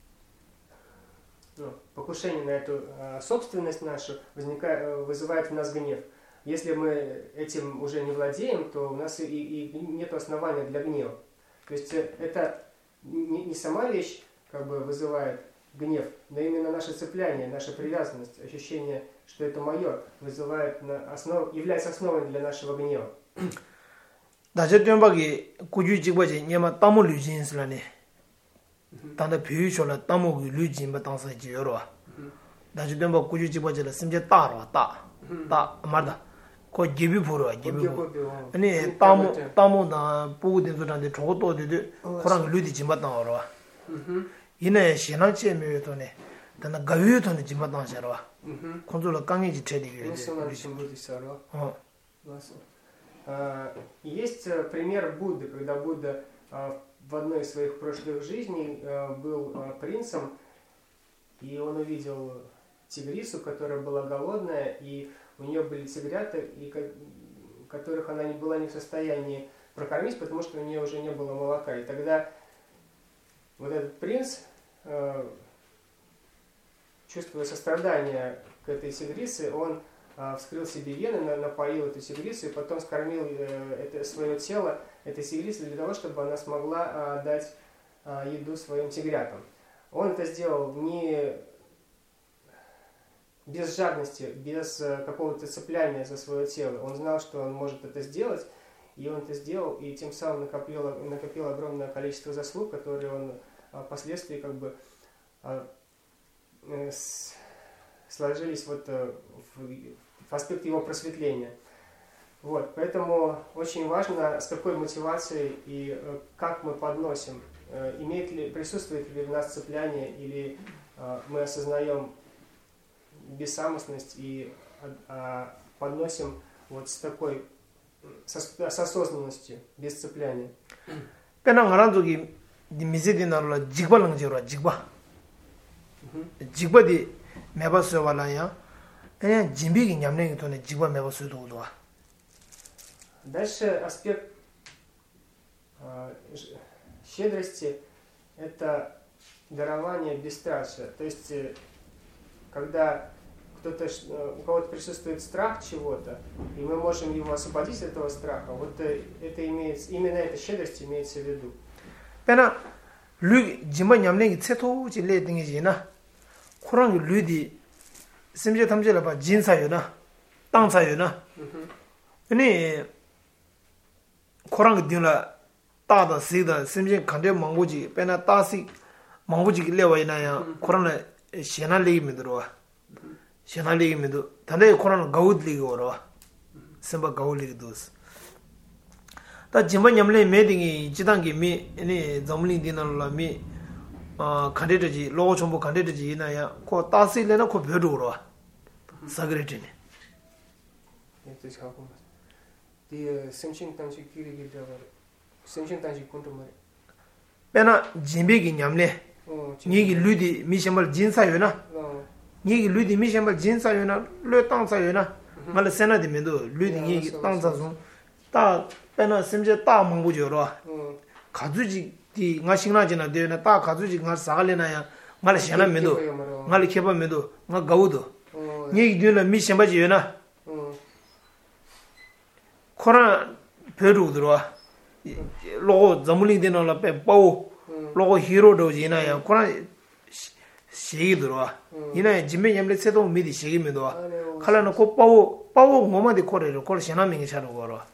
ну, покушение на эту собственность нашу возникает, вызывает в нас гнев. Если мы этим уже не владеем, то у нас и, и нет основания для гнева. То есть это не, не сама вещь как бы вызывает гнев, но именно наше цепляние, наша привязанность, ощущение, что это мое, вызывает на основ, является основой для нашего гнева.
다저 점박이 꾸준히 찍어지 녀마 땀을 유진슬라네. 단다 비유쇼라 땀을 유진 바탕서 지여로. 다저 점박 꾸준히 찍어지라 심제 따로 따. 따 말다. 거 집이 보러 집이. 아니 땀 땀보다 보고 된 소리한테 저것도 되게 그런 류디 짐바탕으로. 이내 신앙체면에도네. 단다 가위도네 짐바탕셔로. 콘솔 강의지 체리게.
어. Есть пример Будды, когда Будда в одной из своих прошлых жизней был принцем, и он увидел тигрису, которая была голодная, и у нее были тигрята, и которых она не была не в состоянии прокормить, потому что у нее уже не было молока. И тогда вот этот принц, чувствуя сострадание к этой тигрисе, он вскрыл себе вены, напоил эту тигрису и потом скормил это свое тело этой тигрисе для того, чтобы она смогла дать еду своим тигрятам. Он это сделал не без жадности, без какого-то цепляния за свое тело. Он знал, что он может это сделать, и он это сделал, и тем самым накопил, накопил огромное количество заслуг, которые он впоследствии как бы сложились вот в в аспект его просветления. Вот, поэтому очень важно, с какой мотивацией и э, как мы подносим, э, имеет ли, присутствует ли в нас цепляние, или э, мы осознаем бессамостность и э, подносим вот с такой, с, с осознанностью, без цепляния.
Пена ngaranzogi mizedi narula jigba langjero jigba. Jigba di meba so wala ya. Ene jimbi gi nyamne gi tone jigba meba so do do.
Дальше аспект э, щедрости – это дарование бесстрашия. То есть, э, когда кто-то, э, у кого-то присутствует страх чего-то, и мы можем его освободить от этого страха, вот э, это имеется, именно эта щедрость имеется в виду.
Пена лю jimba nyamne gi tseto ji le dingi ji na. Kurang lu di simje tamje la ba jin sa yo na. Tang sa yo na. Ene Korang dinla tada sida simjin kande manguji pena tasi manguji lewa ina ya korang na shena legi midro shena legi midro tande korang gaud legi oro simba gaud legi dos ta jimba nyamle medingi jidangi mi ni zamli dinala mi kande ji logo chombo kande ji ina ya ko tasi lena ko bedo oro sagretini
это из какого 디 심신 단지 길이 되어 심신 단지 군도말
pena jimbe nyamle 니기 루디 미셔멀 진사요나 니기 루디 미셔멀 진사요나 르 땅사요나 말 세나디 메도 루디 니기 땅사송 다 pena 심제 다 망부죠로 가주지 디 나싱나지나 되나 다 가주지 나 사갈레나야 말 세나 메도 말 케바 메도 나 가우도 니기 뒤나 미셔바지요나 코로나 베루 들어와 로고 자물링 되는 라페 빠오 로고 히로도 지나야 코로나 시기 들어와 이나 짐메 냠레 세도 미디 시기 메도 칼라나 코 빠오 빠오 뭐마디 코레로 콜 시나밍이 차로 걸어.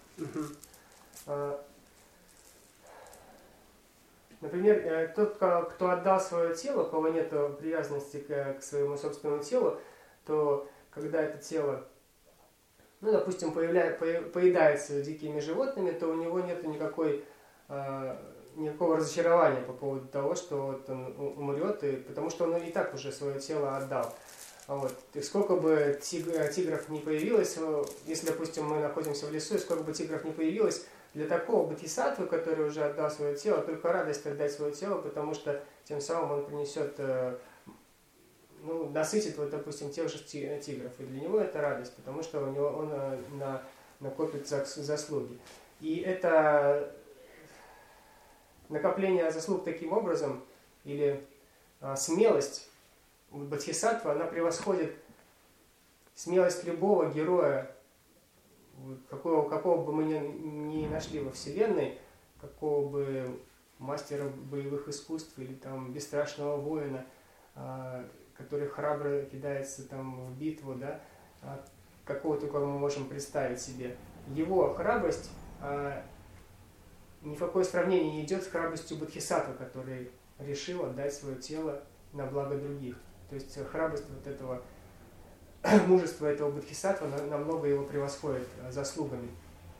Например, тот, кто отдал свое тело, у кого нет привязанности к своему собственному телу, то когда это тело, ну, допустим, появляет, поедается дикими животными, то у него нет никакой, э, никакого разочарования по поводу того, что вот он умрет, и, потому что он и так уже свое тело отдал. Вот. И сколько бы тиг, тигров не появилось, если, допустим, мы находимся в лесу, и сколько бы тигров не появилось, для такого бодхисаттвы, который уже отдал свое тело, только радость отдать свое тело, потому что тем самым он принесет, э, ну, насытит, вот, допустим, тех же тигров. И для него это радость, потому что у него он на, накопит заслуги. И это накопление заслуг таким образом, или а, смелость бодхисаттва, она превосходит смелость любого героя, какого, какого бы мы ни, ни нашли во Вселенной, какого бы мастера боевых искусств или там бесстрашного воина, а, который храбро кидается там в битву, да, какого только мы можем представить себе. Его храбрость а, ни в какое сравнение не идет с храбростью бодхисаттвы, который решил отдать свое тело на благо других. То есть храбрость вот этого, мужество этого бодхисаттвы намного его превосходит заслугами.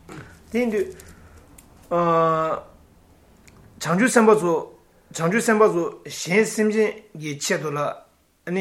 장주 선바조 장주 선바조 신심진 이 체도라 아니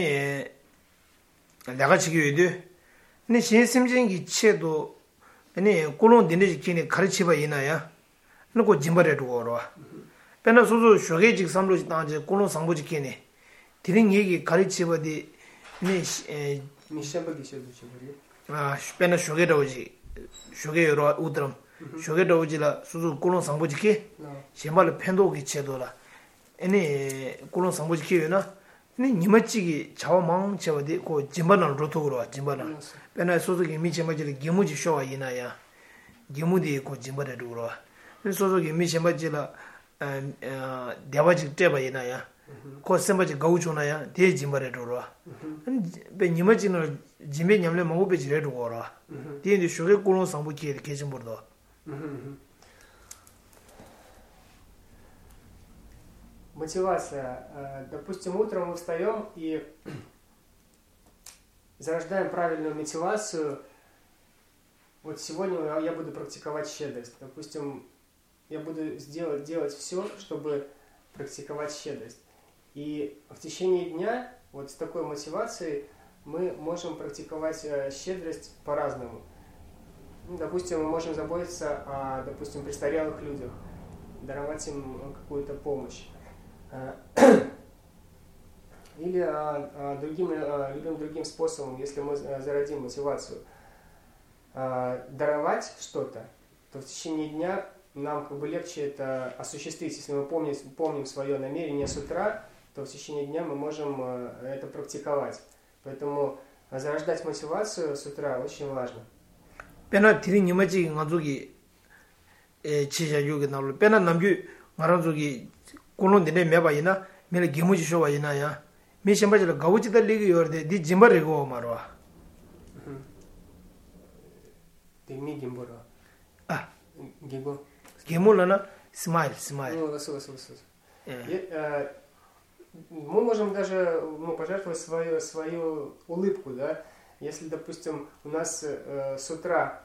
내가 지기에도 아니 신심진 체도 아니 꼴론 되는 지키니 가르치바 이나야 너고 짐바래도 걸어 배나 소소 쇼게직 삼로 나제 꼴론 상부 지키니 드린 얘기 가르치바디 네
미션버기 셔두치버리
아 배나 쇼게도 오지 쇼게로 우드럼 쇼게도 오지라 소소 꼴론 상부 지키 제발 팬도기 체도라 아니 꼴론 상부 지키요나 네 니마치기 자와망 제와디 고 짐바는 로토로 짐바나 배나 소소기 미체마지리 기무지 쇼와 이나야 기무디 고 짐바데 두로 네 소소기 미체마지라 어 대바지 때바 이나야 고 셈바지 가우조나야 대 짐바데 두로 배 니마지는 짐베 냠레 마고베지레 두고로 디인디 쇼게 꼴론 상부기 계진보도
Мотивация. Допустим, утром мы встаем и зарождаем правильную мотивацию вот сегодня я буду практиковать щедрость. Допустим, я буду сделать, делать все, чтобы практиковать щедрость. И в течение дня вот с такой мотивацией мы можем практиковать щедрость по-разному. Ну, допустим, мы можем заботиться о, допустим, престарелых людях, даровать им какую-то помощь. Или а, а, другим, а, любым другим способом, если мы зародим мотивацию, а, даровать что-то, то в течение дня нам как бы легче это осуществить. Если мы помним, помним свое намерение с утра, то в течение дня мы можем а, это практиковать. Поэтому зарождать мотивацию с утра очень важно.
Пена тири немачи ngazуги чижа юги наулу. Пена намju ngaranzugi kulon dine meba ina, mele gemuji showa ina ya. Mi shembachila gawuchita ligi yorde di jimba rigo marwa.
Di mi gimboro.
Ah.
Gigo.
Gemu lana smile, smile.
Ну, ласу, ласу, ласу. Мы можем даже ну, пожертвовать свою, свою улыбку, да. Если, допустим, у нас э, с утра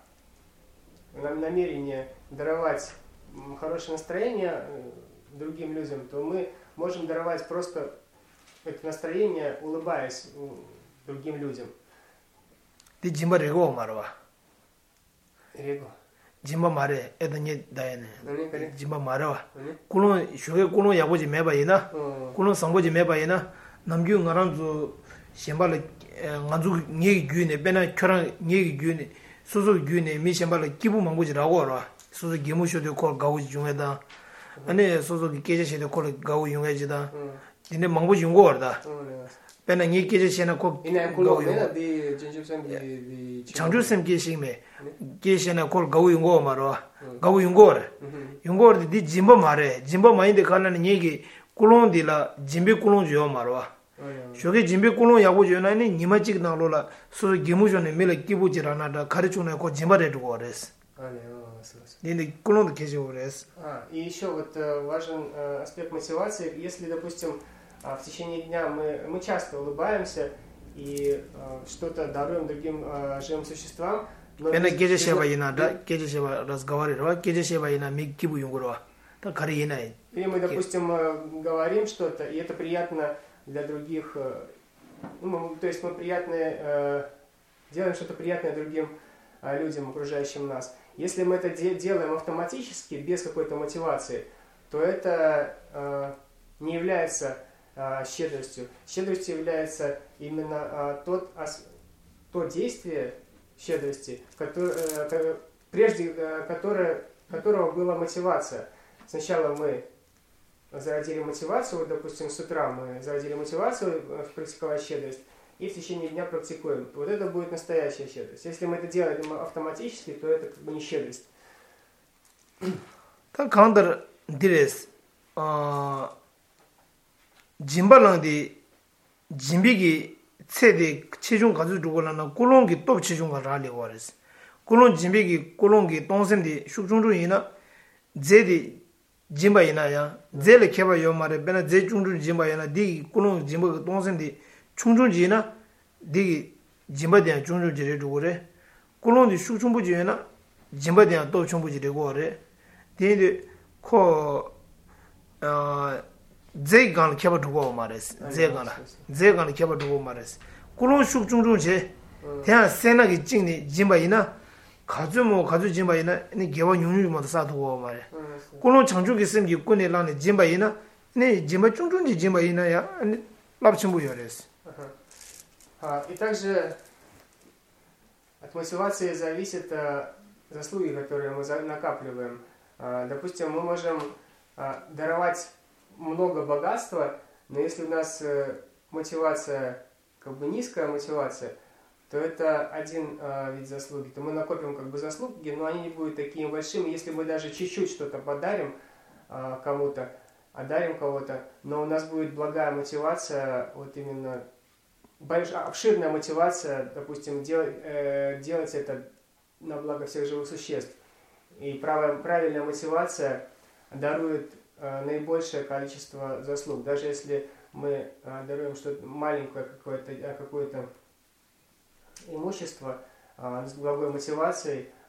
намерение даровать хорошее настроение э, другим людям, то мы можем даровать просто это настроение, улыбаясь э, другим людям.
Ты джимба рего марва.
Рего.
Джимба маре, это не дайне.
Ну,
джимба марва. Кулон, шуге кулон ябо지 매바이나. кулон 상보지 매바이나. 남규 ngaranzu 셴발레 nganzu nyegi gyune bena kyorang nyegi gyune soso gyune mi shembala kibu manguji rago ra soso gemu shode ko gawu jungeda ane soso geje shede ko gawu yungeji da dine manguji yungo orda bena nyi geje shena ko gawu yungo
di jinjusem di
chanjusem ge shingme ge shena ko gawu yungo maro gawu yungo re yungo orde di jimba mare jimba mainde kalana nyegi kulondila jimbe kulonjo maro shoge jimbe kulon yago jona ni nimachik na lola so gemujone mele kibujirana da karичуна ko jimbare дугорес. Динде kulon кеже орес.
А, и еще вот важен аспект мотивации. Если, допустим, в течение дня мы мы часто улыбаемся и что-то даруем другим живым существам, но
Пена кеже шебаина да, кеже шеба разговаривать, кеже шебаина ми кибу юнгурва. Да кариена.
И мы, допустим, говорим что-то, и это приятно для других, ну, то есть мы приятные, э, делаем что-то приятное другим э, людям, окружающим нас. Если мы это де- делаем автоматически, без какой-то мотивации, то это э, не является э, щедростью. Щедростью является именно э, тот, ос- то действие щедрости, которое, э, прежде э, которое, которого была мотивация. Сначала мы зародили мотивацию, вот, допустим, с утра мы зародили мотивацию практиковать щедрость, и в течение дня практикуем. Вот это будет настоящая щедрость. Если мы это делаем автоматически, то это как бы не щедрость.
Так кандер дирес а 짐발랑디 짐비기 체데 체중 가지고 두고라나 꿀롱기 또 체중가 라리 와레스 꿀롱 짐비기 꿀롱기 동생디 슈중중이나 제디 짐바이나야 제레 케바 요마레 베나 제중중 짐바이나 디 꿀롱 짐바 동생디 충중지나 디 짐바디야 중중지레 두고레 꿀롱디 슈중부지나 짐바디야 또 충부지레고 와레 디데 코 어, 제간 케바 두고 말했어. 제간아. 제간 케바 두고 말했어. 그런 숙중중제 대한 세나기 찍니 짐바이나 가주모 가주 짐바이나 니 개와 용유모도 사두고 말해. 그런 장주기 있으면 있고네 라네 짐바이나 니 짐바 중중지 짐바이나야 아니 랍침부 요레스.
А, и также от мотивации зависят а, заслуги, которые мы за, накапливаем. А, допустим, мы можем а, даровать много богатства, но если у нас э, мотивация, как бы низкая мотивация, то это один э, вид заслуги. То мы накопим как бы заслуги, но они не будут такими большими. Если мы даже чуть-чуть что-то подарим э, кому-то, одарим кого-то, но у нас будет благая мотивация, вот именно больш... обширная мотивация, допустим, делать, э, делать это на благо всех живых существ. И прав... правильная мотивация дарует наибольшее количество заслуг. Даже если мы а, даруем что-то маленькое, какое-то, какое-то имущество а, с благой мотивацией,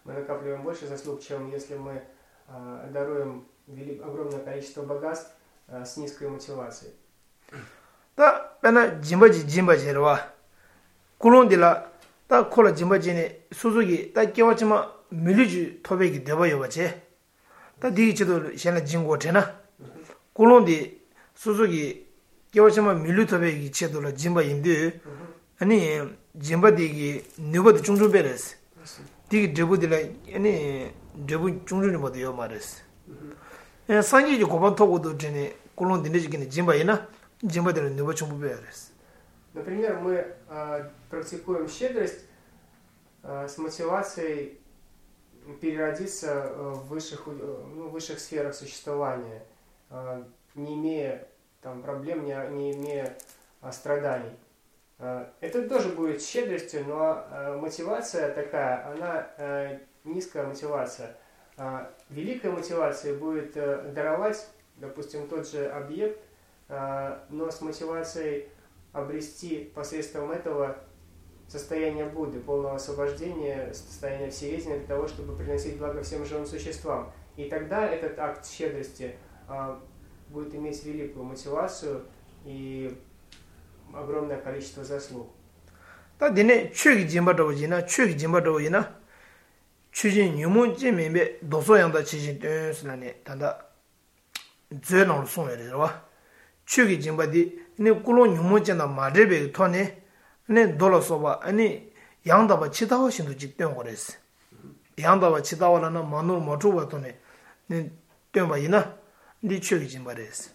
мы накапливаем больше заслуг, чем если мы даруем огромное количество богатств с низкой мотивацией.
Да, она джимбаji джимбаji рва. Кулондила да 콜라 джим바지네 수수기 다 깨웠지만 밀리지 토백이 되어요 봐제. 다 디기치도 현재 진고 되나? 콜론디 수수기 깨웠지만 밀리 토백이 제도로 짐바인데 아니 짐바디기 누버도 중중베레스. 디기 드부들라 아니 드부 중중이 뭐도요 말레스. 에 상기지 고반토고도 되네 콜론디 내지기는 짐바이나 짐바들은 누버 중부베레스.
Например, мы э, практикуем щедрость э, с мотивацией переродиться в высших, ну, высших сферах существования, э, не имея там, проблем, не, не имея э, страданий. Э, это тоже будет щедростью, но э, мотивация такая, она э, низкая мотивация. Э, великая мотивация будет э, даровать, допустим, тот же объект, э, но с мотивацией обрести посредством этого состояние Будды, полного освобождения, состояние всеведения для того, чтобы приносить благо всем живым существам. И тогда этот акт щедрости а, будет иметь великую мотивацию и огромное количество заслуг.
Да, дине чуги джимбадов지나 чу기 джимбадов이나 추진 유문지면에 도서양다 지진 되스라네 단다 죄는 송여래와 추기 짐바디 네 꿀론 유문지나 마르베 토네 네 돌아서봐 아니 양다바 치다와 신도 직된 거랬어 양다바 치다와라나 만으로 못주바 토네 네 되바이나 네 추기 짐바레스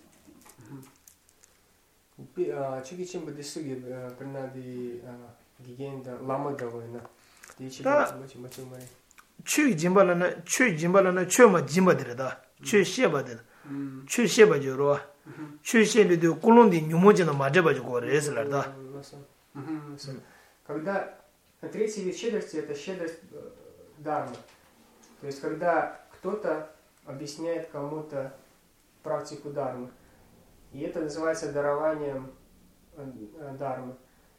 추기 짐바디 쓰기 그나디 기겐다 라마다고이나
다 추기 짐발라나 추기 짐발라나 추마 짐바들다 추시바들 추시바죠로 추시에도 꿀론디 뉴모지나 맞아가지고 그래서라다.
Когда третий вид щедрости это щедрость дармы. То есть когда кто-то объясняет кому-то практику дармы. И это называется дарованием дармы.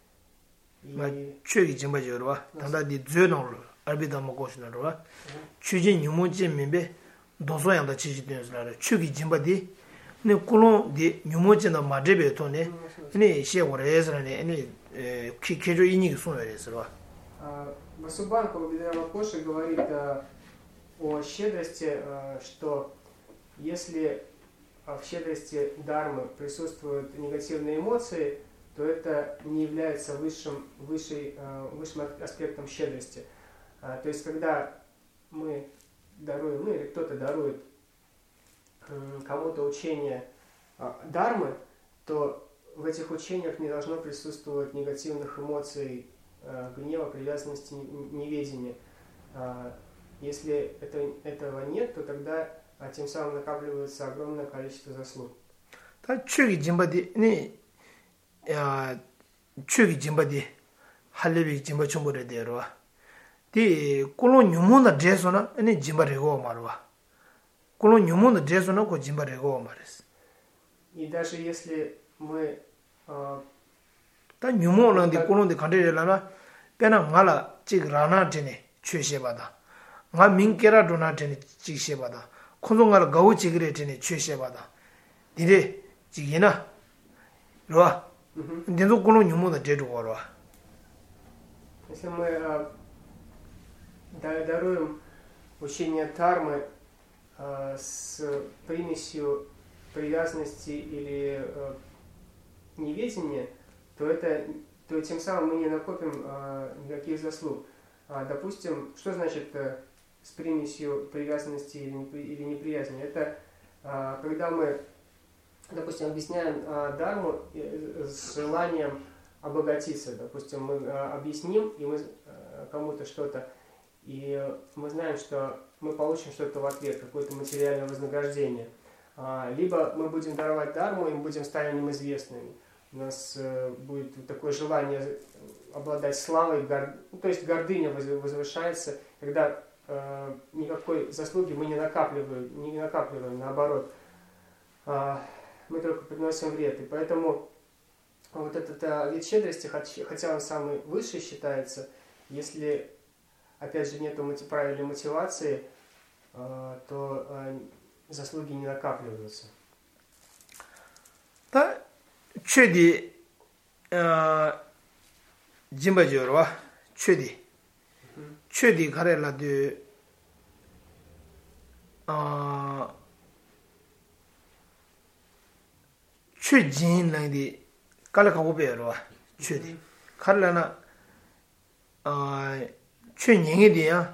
추기 짐바죠로. 단다디 죄노로 알비다 먹고시나로. 추지 뉴모지 멤베 도서양다 지지되는스라로 추기 짐바디 네 꿀론 디 뉴모지나 맞아베 토네 네 시에고레스라네 네 키케조 이니기 손여레스로.
Васубан Кабабидрамакоши говорит о щедрости, что если в щедрости дармы присутствуют негативные эмоции, то это не является высшим, высшей, высшим аспектом щедрости. То есть, когда мы даруем, ну или кто-то дарует кому-то учение дармы, то в этих учениях не должно присутствовать негативных эмоций, гнева, привязанности, неведения. Если это, этого нет, то тогда тем самым накапливается огромное количество заслуг.
다 추기 짐바디 네 추기 짐바디 할레비 짐바 총보레 되어와 디 콜론 뉴몬다 제소나 네 짐바레고 말와 콜론 뉴몬다 제소나 고 짐바레고 말스
И даже если мы
다 뉴몬은 디 콜론데 간데라나 페나 말라 찌그라나 되네 최셰바다 가 민케라 도나 되네 찌셰바다 콘송갈 가우 찌그레 되네 최셰바다 디레 찌기나 로아 근데도 콜론 뉴몬다 제도 와라
если мы даруем учение тармы с примесью привязанности или неведения, то это, то тем самым мы не накопим никаких заслуг. Допустим, что значит с примесью привязанности или неприязни? Это когда мы, допустим, объясняем дарму с желанием обогатиться. Допустим, мы объясним, и мы кому-то что-то, и мы знаем, что мы получим что-то в ответ, какое-то материальное вознаграждение. Либо мы будем даровать дарму, и мы будем станем известными. У нас будет такое желание обладать славой, гор... ну, то есть гордыня возвышается, когда э, никакой заслуги мы не накапливаем, не накапливаем, наоборот. Э, мы только приносим вред. И поэтому вот этот э, вид щедрости, хотя он самый высший считается, если опять же, нету мотив, правильной мотивации, э, то э, заслуги не накапливаются.
Да, чуди, джимбаджорва, чуди, чуди карел라도 아 추진랑디 깔라가고 배워라 추디 칼라나 아 추닝이디야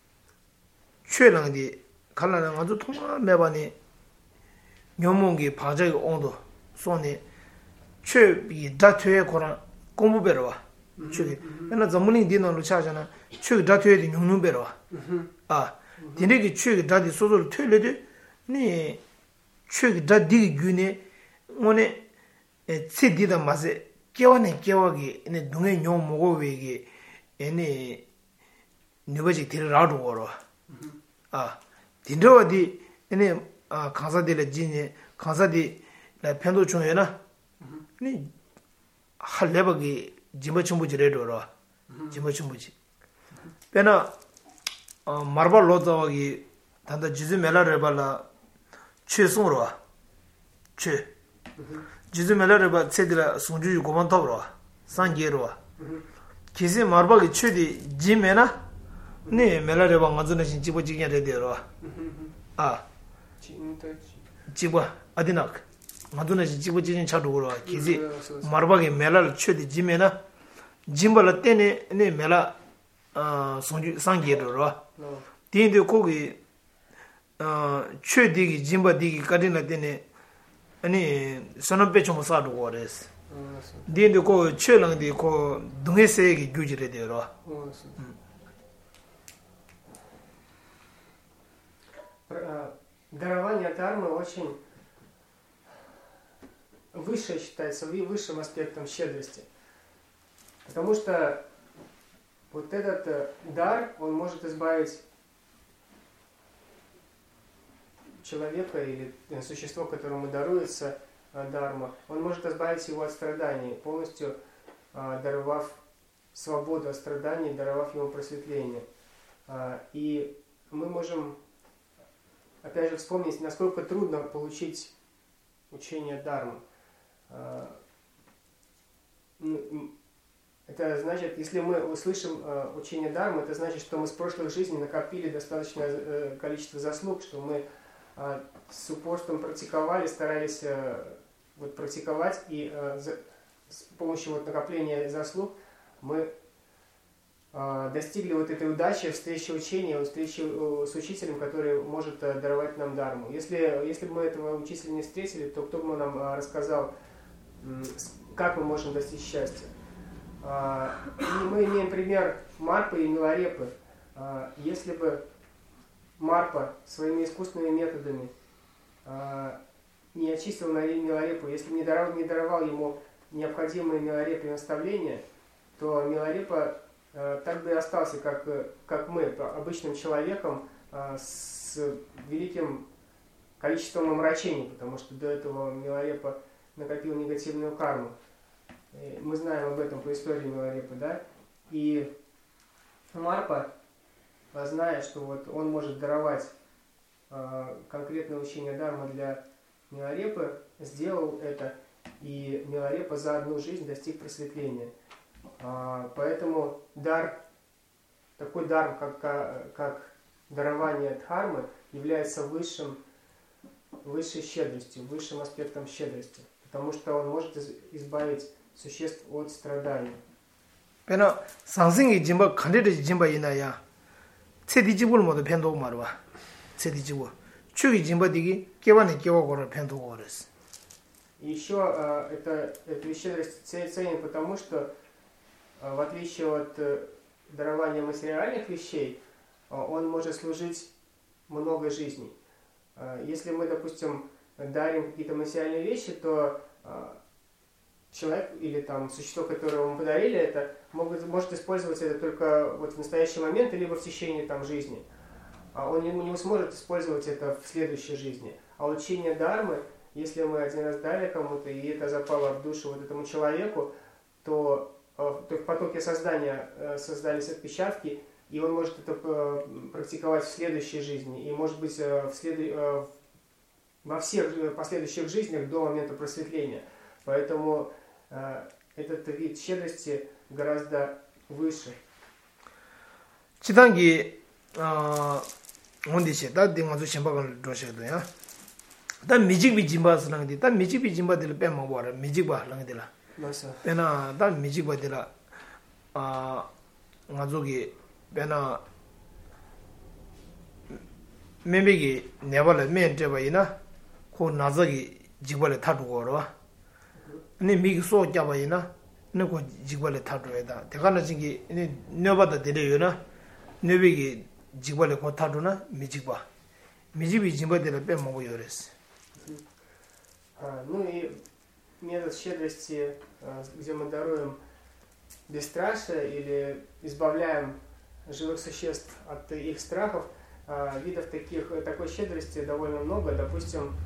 추랑디 칼라나 아주 통화 매반이 묘몽기 바적이 온도 손에 추비 다트에 거라 공부 배워라 추기 내가 전문인 디노로 찾잖아 추 다트에 용용 배워라 아 디네기 추기 다디 소소를 틀려도 네 추기 다디 균에 오늘 찌디다 맛에 깨워내 깨워기 네 동에 용 먹어외기 얘네 누버지 들으라도 거로 아 딘도디 얘네 아 강사들의 진이 강사디 나 편도 중에나 네 할레버기 지머충부지래도로 지머충부지 배나 어 마르발 로자기 단다 지즈 멜라를 발라 최송으로 와 최 지즈 멜라를 바 세드라 송주유 고만 터로 상게로 와 기세 마르바기 최디 지메나 네 멜라를 바 가즈나 신 지보지게 되더라 아 지보 아디낙 마두나 신 지보지진 차도로 와 기세 마르바기 멜라를 최디 지메나 짐발라 때네 네 멜라 어 송주 상게로 디인데 거기 어 최디기 짐바디기 까디나 때네 아니 선업배 좀 사도 거래스 디인데 거 최랑디 거 동해세기 규지래 되어
дарование дармы очень выше считается высшим аспектом щедрости, потому что вот этот дар, он может избавить человека или существо, которому даруется дарма, он может избавить его от страданий, полностью даровав свободу от страданий, даровав ему просветление. И мы можем, опять же, вспомнить, насколько трудно получить учение дармы. Это значит, если мы услышим э, учение дармы, это значит, что мы с прошлых жизней накопили достаточное э, количество заслуг, что мы э, с упорством практиковали, старались э, вот, практиковать, и э, за, с помощью вот, накопления заслуг мы э, достигли вот этой удачи, встречи учения, встречи э, с учителем, который может э, даровать нам дарму. Если, если бы мы этого учителя не встретили, то кто бы нам э, рассказал, э, как мы можем достичь счастья? И мы имеем пример Марпы и Миларепы. Если бы Марпа своими искусственными методами не очистил Миларепу, если бы не даровал, не даровал ему необходимые Миларепе наставления, то Миларепа так бы и остался, как, как мы, обычным человеком с великим количеством омрачений, потому что до этого Миларепа накопил негативную карму. Мы знаем об этом по истории Миларепы, да? И Марпа, зная, что вот он может даровать э, конкретное учение дармы для Миларепы, сделал это, и Миларепа за одну жизнь достиг просветления. Э, поэтому дар, такой дар, как, как дарование дхармы, является высшим, высшей щедростью, высшим аспектом щедрости, потому что он может избавить существ от страданий.
Пена 상승이 짐바 칸데르 짐바 이나야 체디집을 모두 펜도 말와 체디집을 추기 짐바디기 깨와네 깨와고를 펜도 거랬어.
Еще это эта щедрость ценен потому, что в отличие от дарования материальных вещей, он может служить много жизней. Если мы, допустим, дарим какие-то материальные вещи, то человек или там существо, которое мы подарили, это могут, может использовать это только вот в настоящий момент, либо в течение там жизни. А он не, не сможет использовать это в следующей жизни. А учение дармы, если мы один раз дали кому-то, и это запало в душу вот этому человеку, то, то в потоке создания создались отпечатки, и он может это практиковать в следующей жизни, и может быть в след... во всех последующих жизнях до момента просветления. Поэтому этот вид щедрости гораздо выше.
Читанги он디시 다 딩아주 심박을 도셔도요. 다 미직비 짐바스랑디 다 미직비 짐바들 빼먹어 봐라. 미직바 랑디라.
맞아.
배나 다 미직바들아 아 가족이 배나 멤베기 네발에 멘트바이나 고 나저기 직발에 타두고로 아니 미기 소 잡아이나 너고 직발에 타두에다 대가나 진기 너바다 데려요나 너비기 직발에 고 타두나 미직바 미직비 짐바들을 빼먹어 요랬어.
Ну и метод щедрости, где мы даруем бесстрашие или избавляем живых существ от их страхов, видов таких, такой щедрости довольно много. Допустим,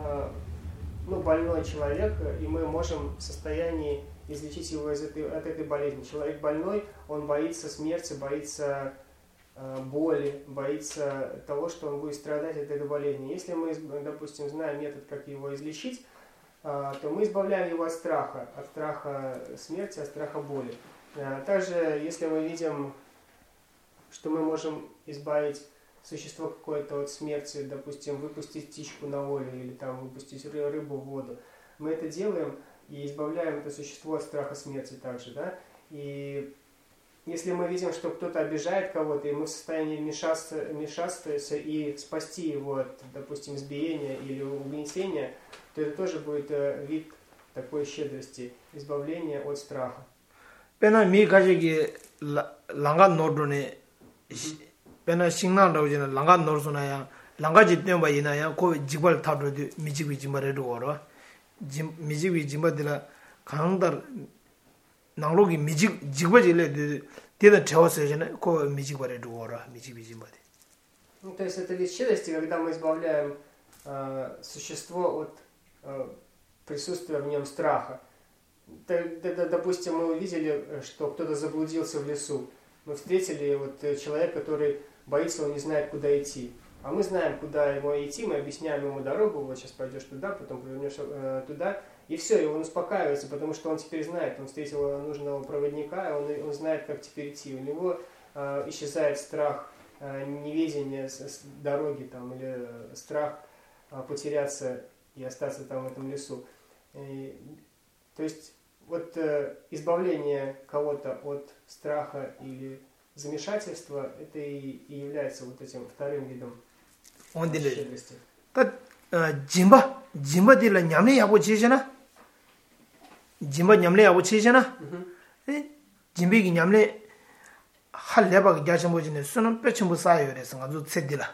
ну, больной человек, и мы можем в состоянии излечить его из этой, от этой болезни. Человек больной, он боится смерти, боится боли, боится того, что он будет страдать от этой болезни. Если мы, допустим, знаем метод, как его излечить, то мы избавляем его от страха, от страха смерти, от страха боли. Также, если мы видим, что мы можем избавить существо какое-то от смерти, допустим, выпустить птичку на волю или там выпустить рыбу в воду, мы это делаем и избавляем это существо от страха смерти также, да. И если мы видим, что кто-то обижает кого-то, и мы в состоянии вмешаться, вмешаться и спасти его от, допустим, избиения или угнетения, то это тоже будет вид такой щедрости, избавления от страха.
Пена ми 가지기 랑가 노르네 pena singna rawjena langa norsuna langa jitne ba ina ya ko jibal thadro di mijibi jimare do ro mijibi jimbadila khangdar nanglogi mijib jigbajile de de chawsejena ko mijibare do ro mijibi jimbade.
Ну, то есть это вид щедрости, когда мы избавляем э, существо от э, присутствия в нем страха. Допустим, мы увидели, что кто-то заблудился в лесу. Мы встретили вот человека, который боится, он не знает, куда идти. А мы знаем, куда ему идти, мы объясняем ему дорогу, вот сейчас пойдешь туда, потом повернешь э, туда. И все, и он успокаивается, потому что он теперь знает, он встретил нужного проводника, он, он знает, как теперь идти. У него э, исчезает страх э, неведения с, с дороги там, или страх э, потеряться и остаться там в этом лесу. И, то есть вот э, избавление кого-то от страха или замешательства, это и, и является вот этим вторым видом щедрости.
Джимба, джимба дила нямне ябо чижена? Джимба нямне ябо чижена? Джимбиги нямне 할레바가 야심보지네 수는 빼침부 쌓여요 그래서 아주 셋디라.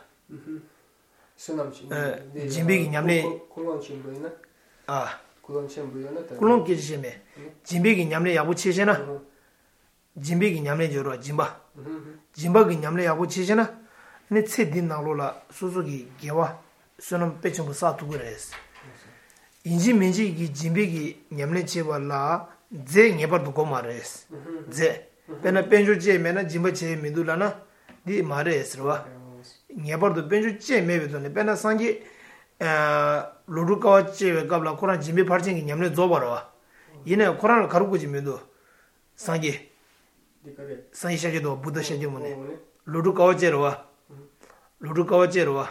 수남
짐비기 냠네
kulon chimbuina.
아.
kulon chimbuina.
kulon 기지메. 짐비기 냠네 야부 치잖아. 짐비기 냠네 저러 짐바. 짐바기 냠네 야부 치잖아. 네 셋디 나로라 수수기 개와 수는 빼침부 쌓두 그래서. 인지 민지기 짐비기 냠네 제발라 제 녀버도 고마레스. 제 pena penju che mena jimba che midulana di mare esrwa ngebardo penju che mebedone pena sangi eh loru ka che kabla koran jimbe parjing nyamne zobarwa yine koran karugo jimedo sangi
dikare
sangi shaje do buddha shaje mone loru ka che rwa loru ka che rwa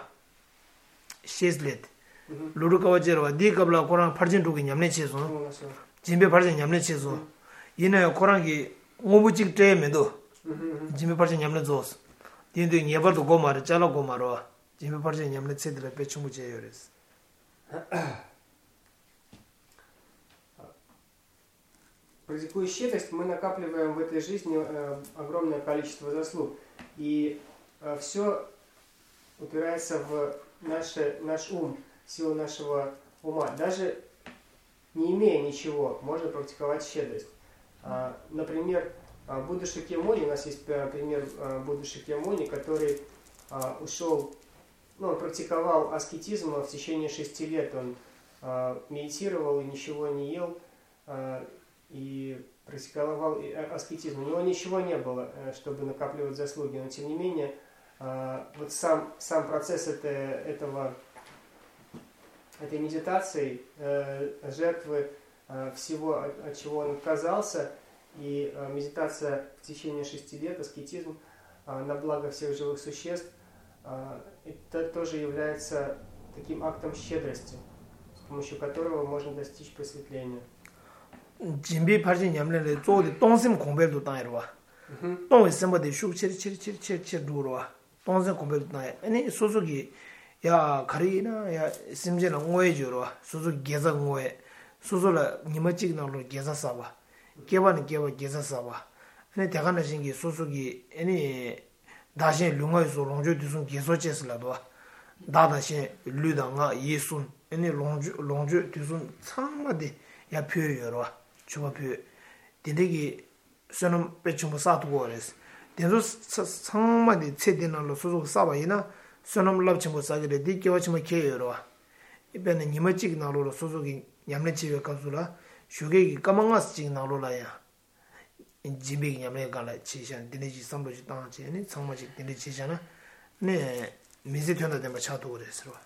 sheslet loru ka che rwa di kabla koran parjing do nyamne cheso jimbe parjing nyamne cheso yine koran gi 오부직 때에도 짐에 빠져 냠는 조스 딘도 녀버도 고마르 잘라 고마로 짐에 빠져 냠는 세들 배충무제요 그래서
практикуя щедрость, мы накапливаем в этой жизни огромное количество заслуг, и все упирается в наше, наш ум, силу нашего ума. Даже не имея ничего, можно практиковать щедрость. Например, Будда Шакьямуни, у нас есть пример Будды Шакьямуни, который ушел, ну, он практиковал аскетизм в течение шести лет, он медитировал и ничего не ел, и практиковал аскетизм. У него ничего не было, чтобы накапливать заслуги, но тем не менее, вот сам, сам процесс это, этого, этой медитации, жертвы всего, от чего он отказался, и медитация в течение шести лет, аскетизм на благо всех живых существ, это тоже является таким актом щедрости, с помощью которого можно достичь просветления.
Jimbi parji nyamle zo de tongsim kombel du tan erwa. Tong semba de shu chir chir chir chir chir durwa. Tongsim kombel du tan. Ani suzuki ya karina ya simje na ngoe jurwa. Suzuki geza ngoe. Suzula nimachik na lo geza saba. Geba ni geba geza saba. Ani tegana shingi suzuki ani dashin lunga so longju dusun geso chesla do. Dada shin luda nga yesun. Ani longju longju dusun tsama de ya pyo yorwa. chubapu dindegi sonum pechumbo satugo ores dindu sangma de tsedina lo suzu saba ina sonum labchimbo sagire di kiwachima keyoro ibene nimachik na lo suzu gi nyamne chiwe kasula shuge gi kamangas chig na lo la ya jimbi gi nyamne gala chishan dindeji samloji tangche ni sangma chig dinde chishana ne mizi tyonda demba chatugo ores ro.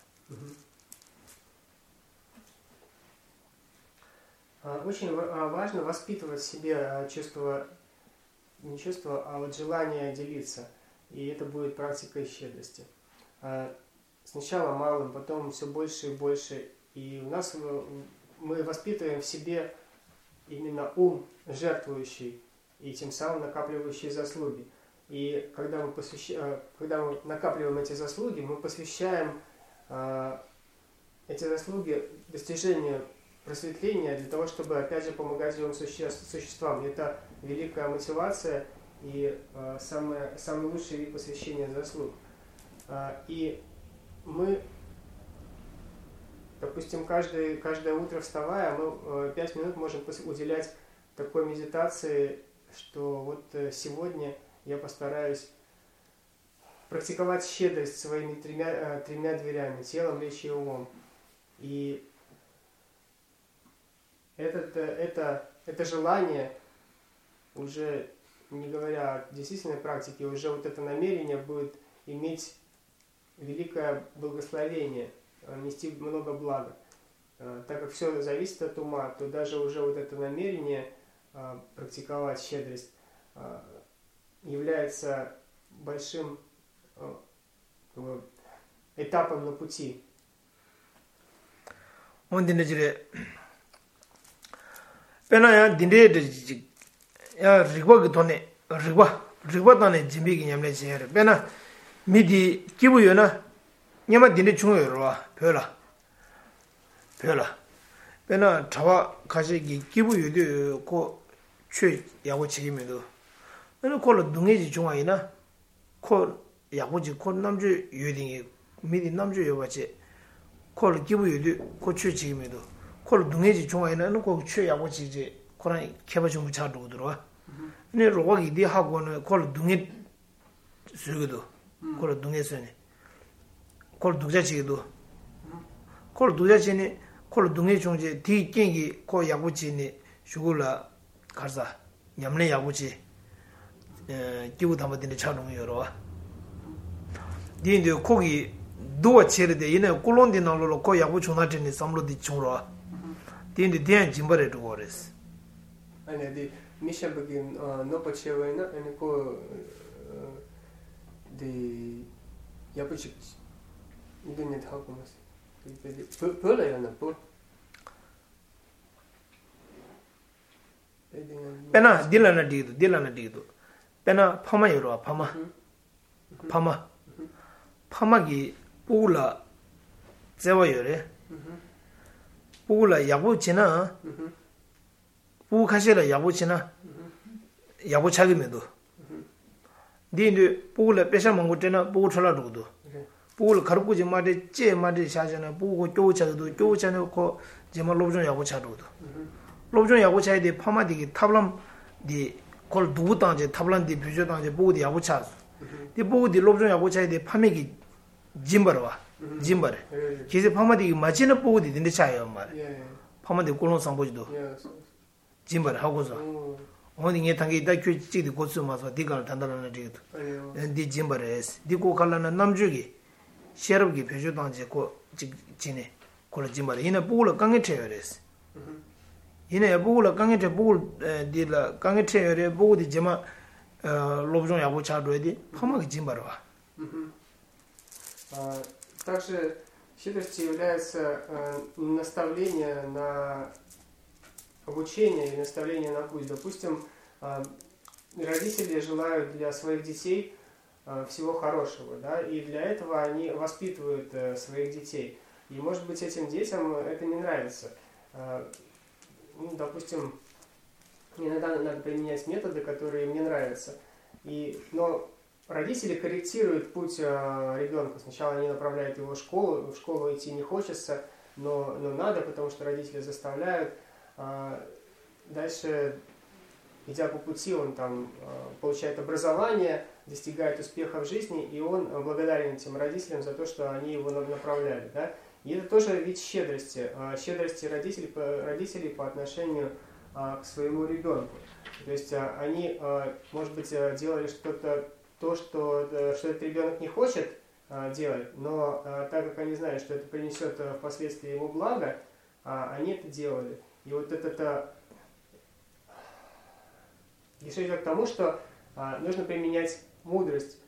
Очень важно воспитывать в себе чувство, не чувство, а вот желание делиться. И это будет практикой щедрости. Сначала малым, потом все больше и больше. И у нас мы воспитываем в себе именно ум жертвующий и тем самым накапливающий заслуги. И когда мы, посвящаем, когда мы накапливаем эти заслуги, мы посвящаем эти заслуги достижению просветления для того, чтобы опять же помогать живым существам. Это великая мотивация и э, самое, самый лучший вид посвящения заслуг. Э, и мы, допустим, каждое, каждое утро вставая, мы э, пять минут можем уделять такой медитации, что вот э, сегодня я постараюсь практиковать щедрость своими тремя, э, тремя дверями, телом, речью и умом. И Это, это, это желание, уже не говоря о действительной практике, уже вот это намерение будет иметь великое благословение, нести много блага. Так как все зависит от ума, то даже уже вот это намерение практиковать щедрость является большим этапом на пути.
Pena ya dinde de ya rigwa ge tone rigwa rigwa tane jimbi ge nyamle chere pena midi kibu yona nyama dinde chungo yorwa pyola pyola pena chawa kashi ge kibu yodo ko chue yago chigimedo pena ko lo dungeji chunga ina ko yago ji ko namju yodingi midi namju yobache ko lo kibu yodo ko chue chigimedo 콜 동해지 중앙에는 꼭 취하고 지지 코란 개발 좀 차도 들어와. 근데 로각이 네 하고는 콜 동해 쓰기도 콜 동해서네. 콜 두자지도 콜 두자지니 콜 동해 중제 뒤 깽기 코 야구지니 슈골라 가자 냠내 야구지 에 기부 담아드는 차롱이 열어. 니인데 거기 도와 체르데 이내 콜론디 나로로 코 야구 중나트니 삼로디 중로. Tindi dian jimbare to gores.
Ane di misha begin no pachewa ina ane ko di yapuchik dunya thakumas. Pula yana pul.
Pena dilana didu dilana didu. Pena phama yoro phama. Phama. Phama gi pula zewa yore. 부라 야부치나 부 가시라 야부치나 야부 차기면도 니네 부라 빼서 먹고 되나 부 철라도도 부를 가르고지 마데 제 마데 샤잖아 부고 교차도 교차는 거 제마 로브존 야부 차도도 로브존 야부 차에 대 파마디기 탑람 디콜 두부당제 탑람디 비조당제 부디 야부 차 디 부디 로브존 야부 차에 대 파메기 짐버와 짐바레 기세 파마디 마치나 보고디 딘데 차요 말 파마디 꼴론 상보지도 짐바를 하고서 어디 게 당기 다 규칙이 고수 마서 디가 단단한 데도 디 짐바를 디고 갈라는 남주기 셰럽기 표주당제 고 지네 콜 짐바를 이나 보고를 강에 채여랬어 이나 보고를 강에 채 보고 디라 강에 채여래 보고디 제마 лобжон я участвую, помог Джимбарова.
Также щедростью является наставление на обучение и наставление на путь. Допустим, родители желают для своих детей всего хорошего, да, и для этого они воспитывают своих детей. И, может быть, этим детям это не нравится. Ну, допустим, иногда надо применять методы, которые им не нравятся. И, но родители корректируют путь э, ребенка. Сначала они направляют его в школу, в школу идти не хочется, но, но надо, потому что родители заставляют. Э, дальше, идя по пути, он там э, получает образование, достигает успеха в жизни, и он благодарен этим родителям за то, что они его направляли. Да? И это тоже вид щедрости. Э, щедрости родителей, родителей по отношению к своему ребенку. То есть они, может быть, делали что-то, то, что, что этот ребенок не хочет делать, но так как они знают, что это принесет впоследствии ему благо, они это делали. И вот это идет к тому, что нужно применять мудрость,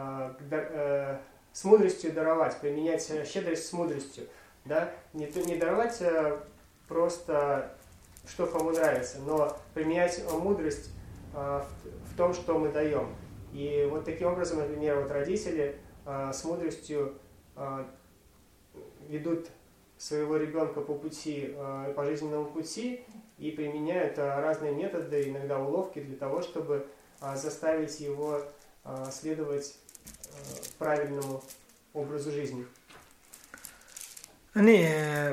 с мудростью даровать, применять щедрость с мудростью. Да? Не, не даровать просто что кому нравится, но применять мудрость э, в, в том, что мы даем. И вот таким образом, например, вот родители э, с мудростью э, ведут своего ребенка по пути, э, по жизненному пути и применяют э, разные методы, иногда уловки для того, чтобы э, заставить его э, следовать э, правильному образу жизни.
Они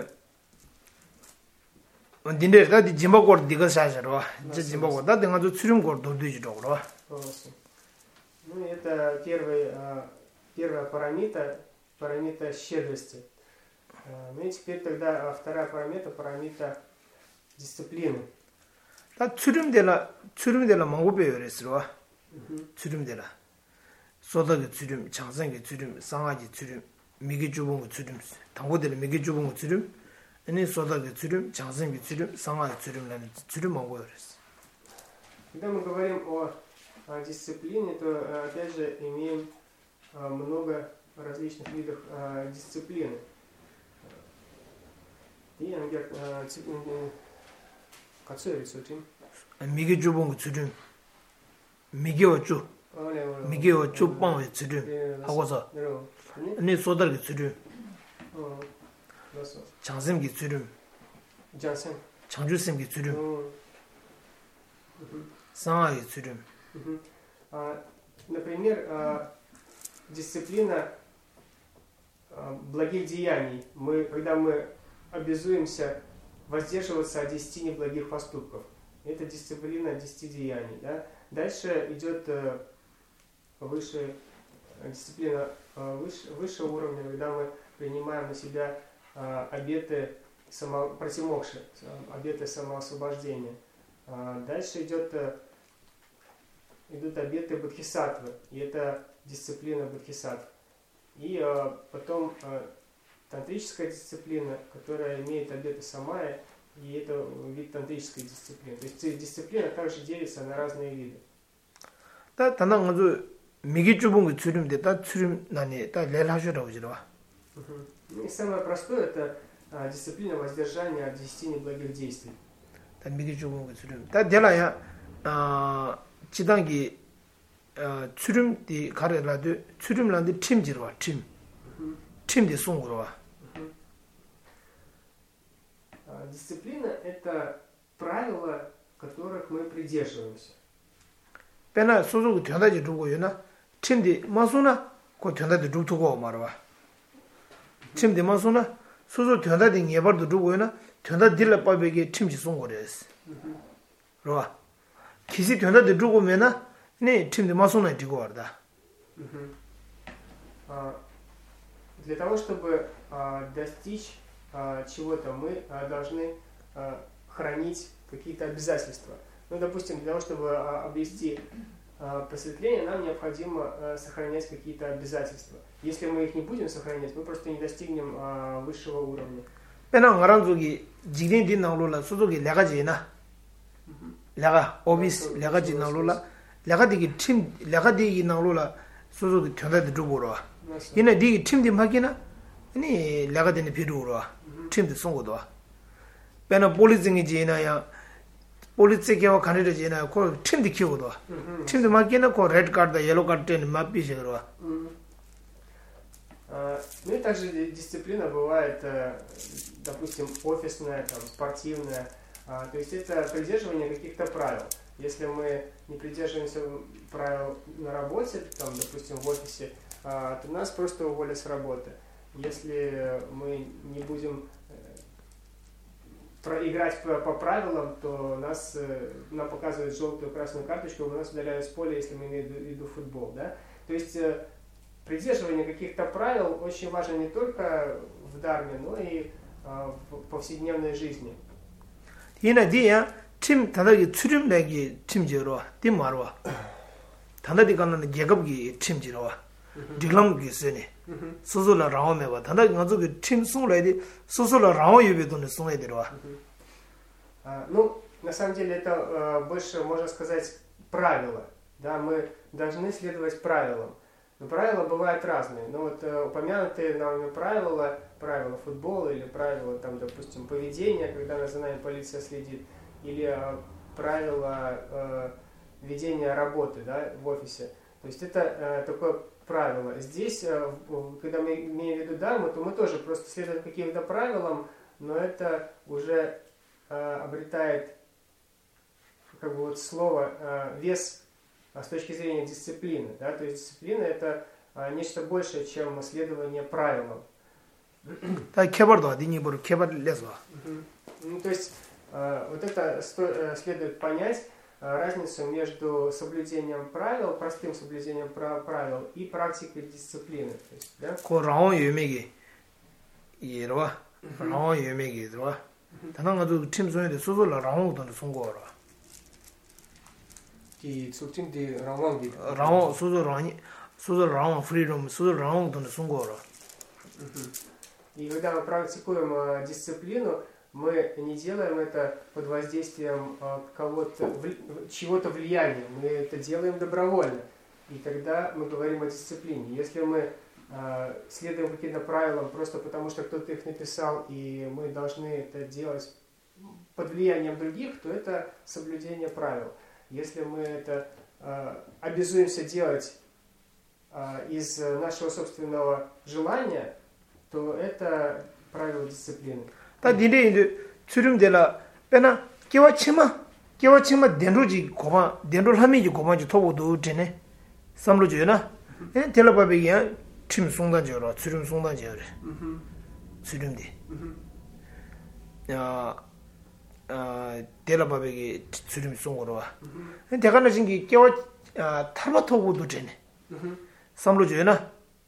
딘데 다디 짐바고 디가 사셔로 제 짐바고 다디 가서 출연고 도드지도로.
Ну это первый первая парамита, парамита щедрости. Ну и теперь тогда вторая парамита, парамита дисциплины.
다 출연되라 출연되라 망고배요 그랬어. 출연되라. 소다게 출연, 장생게 출연, 상하지 출연, 미게 주봉 출연, 당고들 미게 주봉 출연. Они создали тюрем, чанзинги тюрем, сама тюрем, тюрем могу говорить.
Когда мы говорим о, о дисциплине, то опять же имеем много различных видов дисциплины. И он говорит, как все это тюрем?
미게 주봉 тюрем, 미게 어쭈, 미게 어쭈 빵에 тюрем 하고서 они создали тюрем. 장샘기 주름,
장샘,
장주샘기 주름, 상하의 주름.
Например, дисциплина благих деяний. Мы, когда мы обязуемся воздерживаться от десяти неблагих поступков, это дисциплина десяти деяний. Да? Дальше идет выше дисциплина выше, выше уровня, когда мы принимаем на себя обеты само, протимокши, обеты самоосвобождения. Дальше идет, идут обеты бодхисаттвы, и это дисциплина бодхисаттв. И потом тантрическая дисциплина, которая имеет обеты самая, и это вид тантрической дисциплины. То есть дисциплина также делится на разные виды.
Да, 단한 가지고 미기 주봉 그 주름데 다 주름 나니 다 렐하셔라고 지라.
И самое простое это а, дисциплина воздержания от десяти неблагих действий.
다 미기 주봉 그 주름. 다 되라야 아 지단기 어 주름디 가래라도 주름란데 팀지로 와 팀. 팀디 송으로 와.
Дисциплина это правила, которых мы придерживаемся.
배나 소소고 된다지 두고요나 팀디 마소나 고 된다지 두고 말아. 팀디 마소나 소소 된다지 예버도 두고요나 된다 딜라 빠베게 팀지 송거레스. 로와. 기시 된다지 두고면나 네 팀디 마소나 디고 와다.
Для того, чтобы достичь чего-то, мы должны хранить какие-то обязательства. Ну, допустим, для того, чтобы обрести просветление, нам необходимо сохранять какие-то обязательства. Если мы их не будем сохранять, мы просто не достигнем высшего уровня.
Пена ngaranzugi jigden din nanglola suzugi lega jina. Lega obis lega jina nanglola lega digi tim lega digi nanglola suzugi thonda de duboro. Ina digi tim di magina ni lega de ni piduro. Tim de songodo. Pena polizingi jina ya police kewa kanide jina ko tim di kiwodo. Tim de magina ko red card da yellow card ten mappi shiro.
Ну и также дисциплина бывает, допустим, офисная, там, спортивная. То есть это придерживание каких-то правил. Если мы не придерживаемся правил на работе, там, допустим, в офисе, то нас просто уволят с работы. Если мы не будем играть по правилам, то нас, нам показывают желтую, красную карточку, у нас удаляют с поля, если мы имеем в виду футбол. Да? То есть придерживание каких-то правил очень важно не только в дарме, но и э, в повседневной жизни.
Ина дия 팀 다다기 추림내기 팀지로 팀마로 다다디 가는 계급기 팀지로 디글람기 쓰니 소소라 라오메와 다다기 가지고 팀 송래디 소소라 라오 유비도는 송래디로.
Ну, на самом деле это э, больше можно сказать правила. Да, мы должны следовать правилам. Но правила бывают разные. Но вот э, упомянутые нами правила, правила футбола или правила, там, допустим, поведения, когда за нами полиция следит, или э, правила э, ведения работы, да, в офисе. То есть это э, такое правило. Здесь, э, когда мы имеем в виду дарму, то мы тоже просто следуем каким-то правилам, но это уже э, обретает как бы вот слово э, вес с точки зрения дисциплины. Да? То есть дисциплина это а, нечто большее, чем следование правилам.
Да, кебарда, динибор, кебар лезва.
Ну, то есть а, вот это сто, следует понять а, разницу между соблюдением правил, простым соблюдением правил и практикой дисциплины. То есть, да?
Ко раон юмеги, иерва, раон юмеги, иерва. 다나가도 팀 중에 소소라 라온도 송거라.
이 속진디 라왕기
라오 소소 라니 소소 라오 프리덤 소소 라온도 송거라.
И когда мы практикуем э, дисциплину, мы не делаем это под воздействием э, кого-то, в, чего-то влияния. Мы это делаем добровольно. И тогда мы говорим о дисциплине. Если мы э, следуем каким-то правилам просто потому, что кто-то их написал, и мы должны это делать под влиянием других, то это соблюдение правил. Если мы это э, обязуемся делать э, из нашего собственного желания, то это правило дисциплины.
다 니네 추름되라 빼나 깨와치마 깨와치마 denruji 고마 denru 하미지 고마지 토고도 되네 삼로주나 에 텔레바비야 팀 송단지로 추름 송단지로 추름디 야 아, 텔레바비기 추름 송으로 와 대가나 신기 깨와 아 타바토고도 되네 삼로주나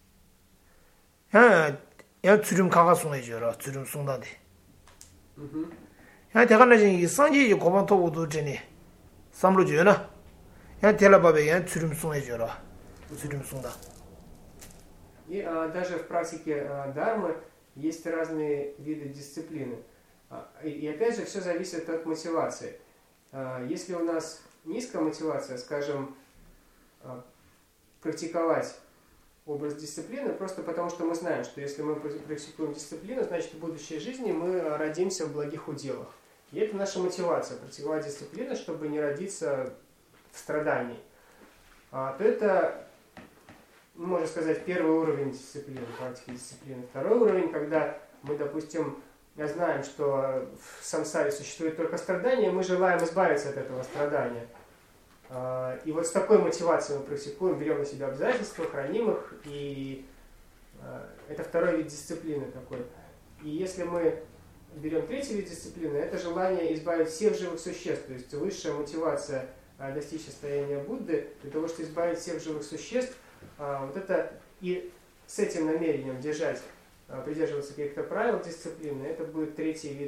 야 야 추름 가가 송해줘라 추름 송단디 야 대가나진 상지 고반 토고도 되니 삼로 줘나 야 텔라바베 야 추름 송해줘라 추름 송다.
И а, даже в практике а, дармы есть разные виды дисциплины. А, и, и опять же все зависит от мотивации. А, если у нас низкая мотивация, скажем, а, практиковать образ дисциплины, просто потому что мы знаем, что если мы практикуем дисциплину, значит в будущей жизни мы родимся в благих уделах. И это наша мотивация, практиковать дисциплину, чтобы не родиться в страдании. А, то это, можно сказать, первый уровень дисциплины, практики дисциплины. Второй уровень, когда мы, допустим, знаем, что в самсаре существует только страдание, мы желаем избавиться от этого страдания. И вот с такой мотивацией мы практикуем, берем на себя обязательства, храним их, и это второй вид дисциплины такой. И если мы берем третий вид дисциплины, это желание избавить всех живых существ, то есть высшая мотивация достичь состояния Будды, для того, чтобы избавить всех живых существ, вот это и с этим намерением держать, придерживаться каких-то правил дисциплины, это будет третий вид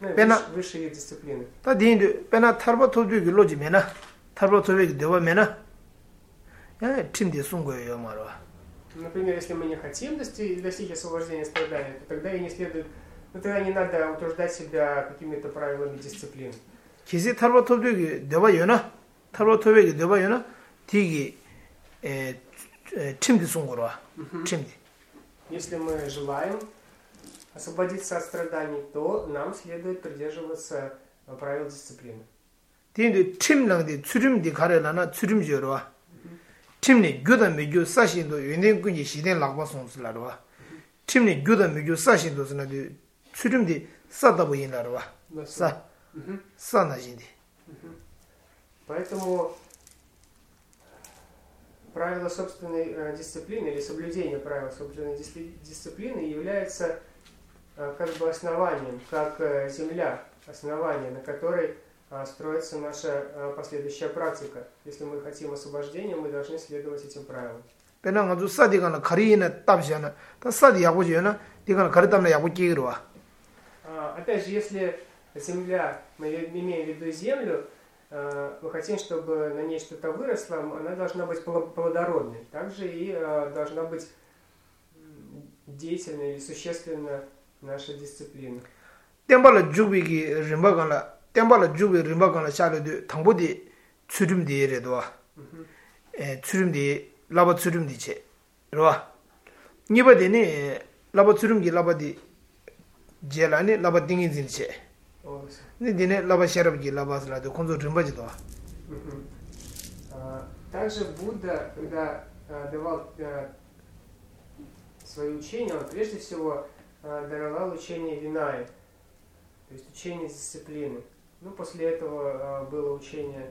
Пена
Высший вид дисциплины.
다 딘데 페나 타르바 토드기 로지 메나 타르바 토베기 되와 메나 야 팀디 송고요 말어.
Например, если мы не хотим достичь, достичь освобождения страданий, то тогда и не следует, ну тогда не надо утруждать себя какими-то правилами дисциплины.
기세 타르바 토드기 되와 요나 타르바 토베기 되와 요나 디기 에 팀디 송고로 팀디.
Если мы желаем освободиться от страданий, то нам следует придерживаться правил дисциплины.
딘데 팀랑디 추림디 가래라나 추림지어로 팀니 교다 메교 사신도 연행군이 시대 락바송슬라로 팀니 교다 메교 사신도 스나디 추림디 싸다 보인라로 싸 싸나진디.
Поэтому правило собственной э, дисциплины или соблюдение правил собственной дис- дисциплины является э, как бы основанием, как э, земля, основание, на которой э, строится наша э, последующая практика. Если мы хотим освобождения, мы должны следовать этим правилам.
배낭 아주 싸디가나 가리나 답시하나 다 싸디 야고지나 디가나 가르담나 야고지기로 와.
А, Опять же, если земля, мы имеем в виду землю, э, мы хотим, чтобы на ней что-то выросло, она должна быть пло- плодородной. Также и э, должна быть м, деятельной и существенна наша дисциплина.
템발라 주비기 림바가나 템발라 주비 림바가나 샤르드 당보디 추림디에레도 와. 에 추림디 라바 추림디체. 로와. 니바데니 라바 추림기 라바디 제라니 라바 딩인진체.
Вот.
니디네 라바 샤르비기 라바스라도 콘조 림바지도 와.
Мгм. А, Также Будда, когда а, давал а, свои учения, он прежде всего а, даровал учение Винай, то есть учение дисциплины. Ну, после этого а, было учение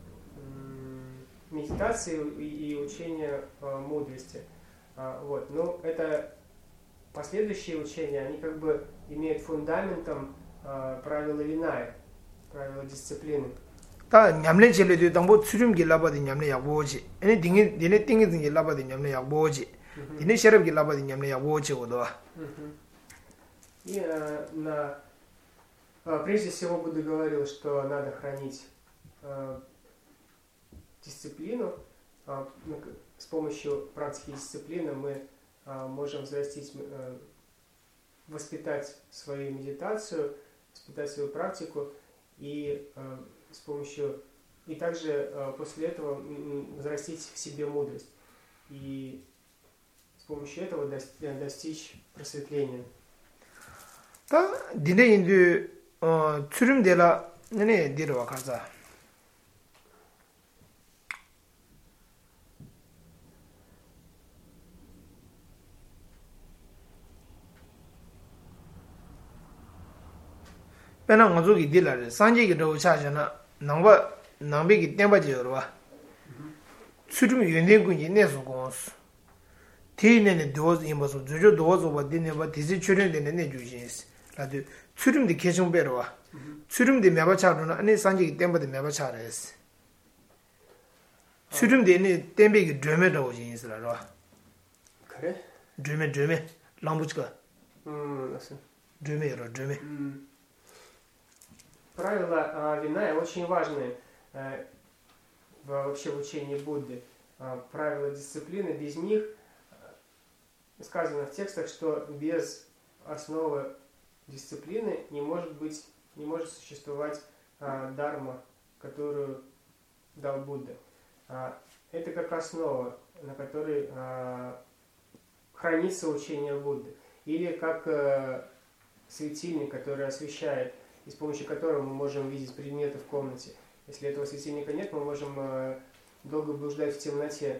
м, медитации и, и учение а, мудрости. А, вот. Но это последующие учения, они как бы имеют фундаментом а, правила Винай, правила дисциплины.
다 냠레 젤레도 당보 추림기 라바디 냠레 야보지. 아니 딩이 디네 띵이 라바디 냠레 야보지. 디네 샤르비기 라바디 냠레 야보지 오도.
Мгм. И э, на, э, прежде всего Будда говорил, что надо хранить э, дисциплину. Э, ну, к- с помощью практики дисциплины мы э, можем взрастить, э, воспитать свою медитацию, воспитать свою практику и э, с помощью и также э, после этого м, м, взрастить в себе мудрость и с помощью этого дос- э, достичь просветления.
다 디네 인도 어 추림데라 네네 디로 가자. 배낭 가족이 딜라를 산지기 도 차잖아. 남바 남비기 땜바지로 와. 추림 연행군이 내서 공스. 디네네 도즈 임버서 조조 도즈 바 디네바 디지 추림데네 내 주진스. 라도 추림데 개정배로 와. 추림데 매바차로는 아니 산지기 땜바데 매바차레스. 추림데네 땜베기 드메도 오진스라로 와.
그래?
드메 드메 람부츠가
М, ясно.
드메로 드메.
М. Правила а, Виная очень важны э, в- вообще в учении Будды. А, правила дисциплины, без них э, сказано в текстах, что без основы дисциплины не может быть, не может существовать а, дарма, которую дал Будда. А, это как основа, на которой а, хранится учение Будды. Или как э, светильник, который освещает, и с помощью которого мы можем видеть предметы в комнате. Если этого светильника нет, мы можем э, долго блуждать в темноте.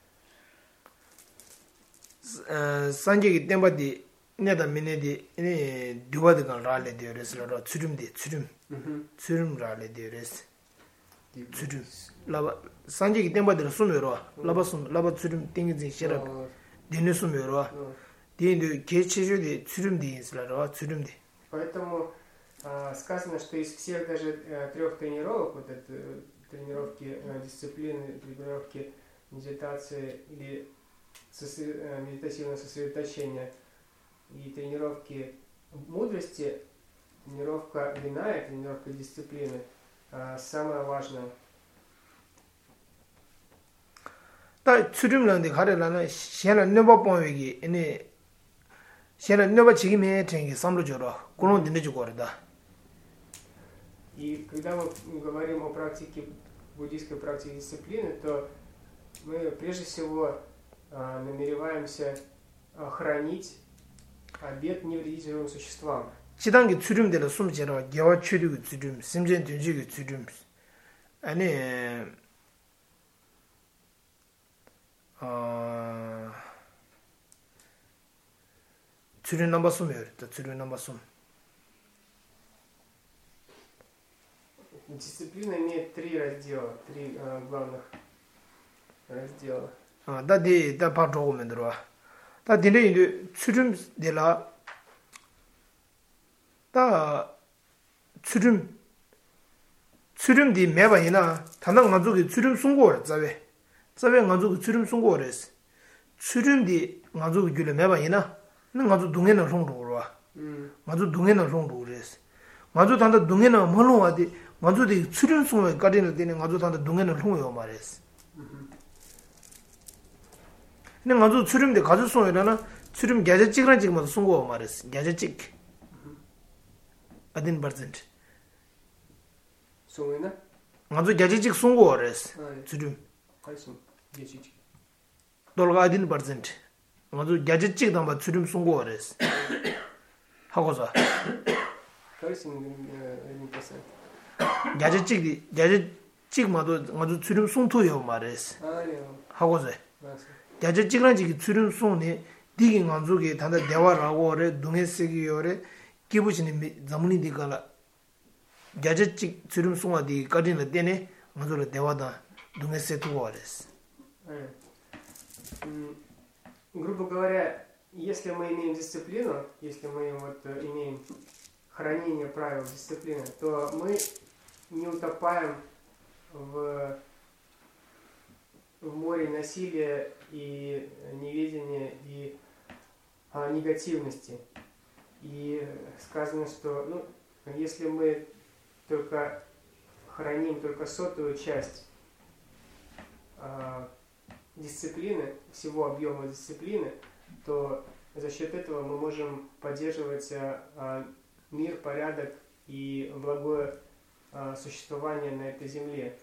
산지기 땜바디 내다 미네디 이 두바드가 라레 디어레스로 추림데 추림 추림 라레 디어레스 추림 라바 산지기 땜바디로 숨여로 라바 숨 라바 추림 띵이지 싫어
Вот.
디네 숨여로
Вот.
디네 개체주디 추림디 있으라로 추림디.
Поэтому а, сказано, что из всех даже э, трех тренировок, вот это э, тренировки э, дисциплины, тренировки медитации или сосре- э, медитативного сосредоточения и тренировки мудрости, тренировка вина и тренировка дисциплины самое важное.
다 추림런데 가려라는 시에는 너버 뽕이기 이니 시에는 너버 지금에 생기 삼로 줘라. 그런 데는 주고 그러다.
И когда мы говорим о практике, буддийской практике дисциплины, то мы прежде всего а, намереваемся а, хранить обет не вредить живым существам.
지단기 추림대로 숨지라 개와 추리고 추림 심전 된지고 추림 아니 어 추림 넘버 숨이요. 또 추림 넘버 숨.
Дисциплина имеет три раздела, три а, главных раздела.
아, 다디 다 파도 오면 들어와. 다 디네 이제 추림대라 다 추림 추림디 매반이나 단당 가족이 추림 송고를 자베 자베 가족이 추림 송고를 했어 추림디 가족이 줄에 매반이나 는 가족 동에는 송도로 와 가족 동에는 송도로 했어 가족 단다 동에는 뭘로 와디 가족이 추림 송에 가리는 데는 가족 단다 동에는 송요 말했어 근데 가족 추림데 가족 송이라나 추림 개제 찍으란 지금 송고 말했어 개제 찍 один процент.
Сумына?
아주 자지직 송고어레스. 주름.
Кайсум. Десять.
돌가 один процент. 아주 자지직 담바 주름 송고어레스. 하고서.
Кайсум один процент.
자지직 자지직마도 아주 주름 송토요 말레스.
아니요.
하고서. 자지직란 지기 주름 송네 디긴 안족에 단다 대화라고래 동해세기요래 기부신이 자문이디가라 가제직 주름 송아디 까리는 때네 먼저 대화다 동네세 두고 와레스.
Грубо говоря, если мы имеем дисциплину, если мы вот имеем хранение правил дисциплины, то мы не утопаем в, в море насилия и неведения и а, негативности. И сказано, что ну, если мы только храним только сотую часть э, дисциплины, всего объема дисциплины, то за счет этого мы можем поддерживать э, мир, порядок и благое э, существование на этой земле.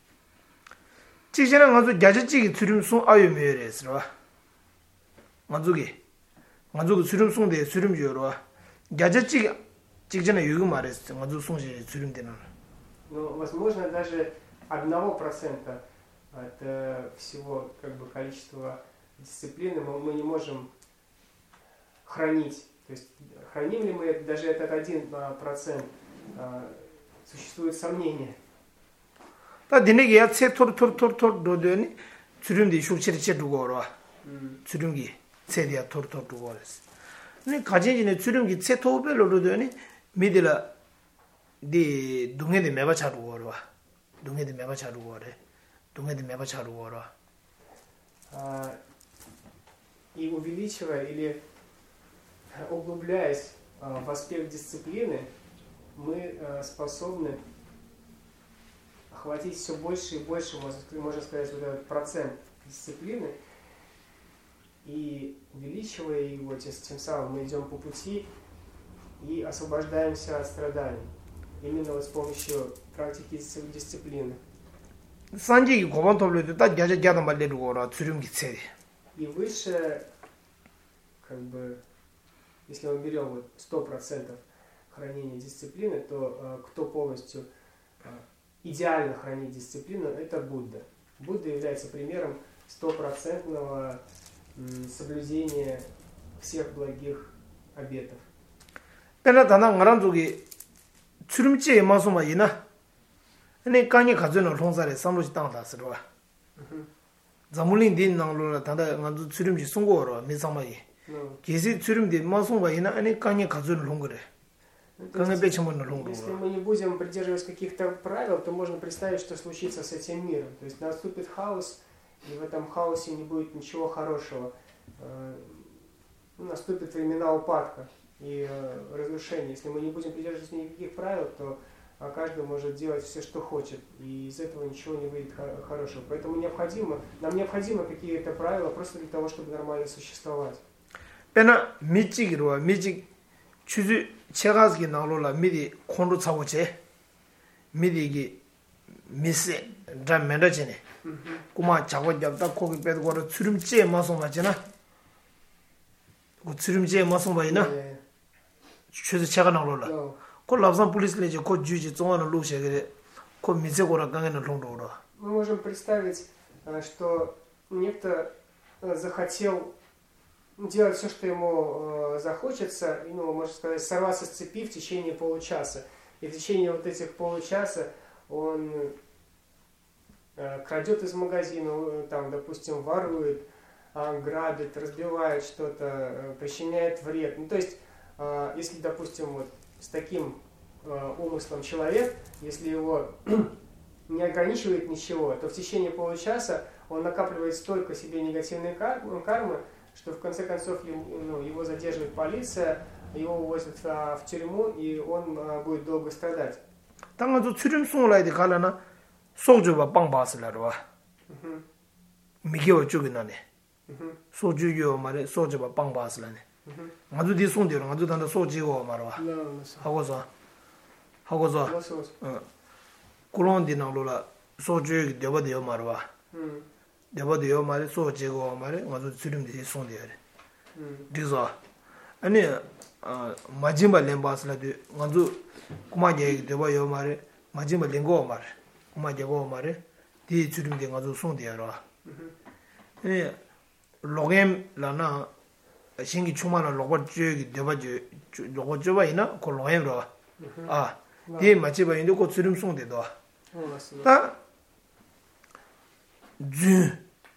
지지는 아주 야지직이 주름송 아유메레스라. 만족이. 만족 주름송대 주름지요라. 야지직 직전에 요구 말했어. 만족 송시 주름되는.
Ну, возможно, даже одного процента от э, всего как бы количества дисциплины мы, мы не можем хранить. То есть храним ли мы даже этот один процент, э, существует сомнение.
다 디네기야 세토토토토 도더니 주름디 슈치르체 두고라. 주름기 세디야 토토 두고라스. 네 가진이네 주름기 세토벨로도더니 미들라 디 동해데 매바 차루고라. 동해데 매바 차루고래. 동해데 매바 차루고라.
А, и увеличивая или углубляясь а, в аспект дисциплины, мы а, способны охватить все больше и больше, можно, можно сказать, вот этот процент дисциплины, и увеличивая его, тем самым мы идем по пути и освобождаемся от страданий. Именно вот с помощью практики дисциплины.
산지기 고반톱로도 딱 야자 야다 말레르고라 주름기 세.
И выше, как бы, если мы берем вот сто процентов хранения дисциплины, то э, кто полностью э, идеально хранит дисциплину, это Будда. Будда является примером стопроцентного соблюдения всех благих обетов.
페나다나 ngaran조기 주름지에 마소마 이나 네 강이 가져는 홍사에 삼로지 땅다스로 와. 자물린 딘낭로라 단다 간주 주름지 송고로 미상마이. 계시 주름디 마소마 이나 아니 강이 가져는 홍거래. 강에 배치면 홍고.
Если мы не будем придерживаться каких-то правил, то можно представить, что случится с этим миром. То есть наступит хаос, и в этом хаосе не будет ничего хорошего. Наступят времена упадка. и э, разрушения. Если мы не будем придерживаться никаких правил, то а каждый может делать все, что хочет, и из этого ничего не выйдет хорошего. Поэтому необходимо, нам необходимы какие-то правила просто для того, чтобы нормально существовать.
Пена мичигирwa мичиг 추주 체가스기 나로라 미디 콘로 차고체 미디기 미세 담메다체네 고마 작업 잡다 거기 빼고 거를 추름째 마송 맞잖아. 그 추름째 마송 봐이나 추주 체가 나로라 그 랍산 폴리스를 이제 그 주지 종안을 놓으셔 그래 그 미세고라 강에는 롱도로.
Мы можем представить, что некто захотел делать все, что ему э, захочется, и, ну, можно сказать, сорваться с цепи в течение получаса. И в течение вот этих получаса он э, крадет из магазина, там, допустим, ворует, э, грабит, разбивает что-то, э, причиняет вред. Ну, то есть, э, если, допустим, вот с таким э, умыслом человек, если его не ограничивает ничего, то в течение получаса он накапливает столько себе негативной кармы, что в конце концов ну, его задерживает полиция, его увозят а, в тюрьму, и он а, будет долго страдать.
당아도 추름 송라이데 갈라나 소주바 빵바스라로 미게오 쪽이나네 소주요 말에 소주바 빵바스라네 아주 디송데로 아주 단다 소지고 말와 하고서 하고서 어 콜론디나로라 소주 되버데요 말와 되버데요 말에 소지고 말에 아주 추름데 송데요 디자 아니 아 마지막 렘바스라도 아주 kumaje deba yo mare majima lingo mare kumaje go mare di churim de ngazo song de ro eh logem lana 신기 추마나 로버 쥐기 deba je logo joba ina ko logem ro ah di machiba inde ko churim song de do ta 주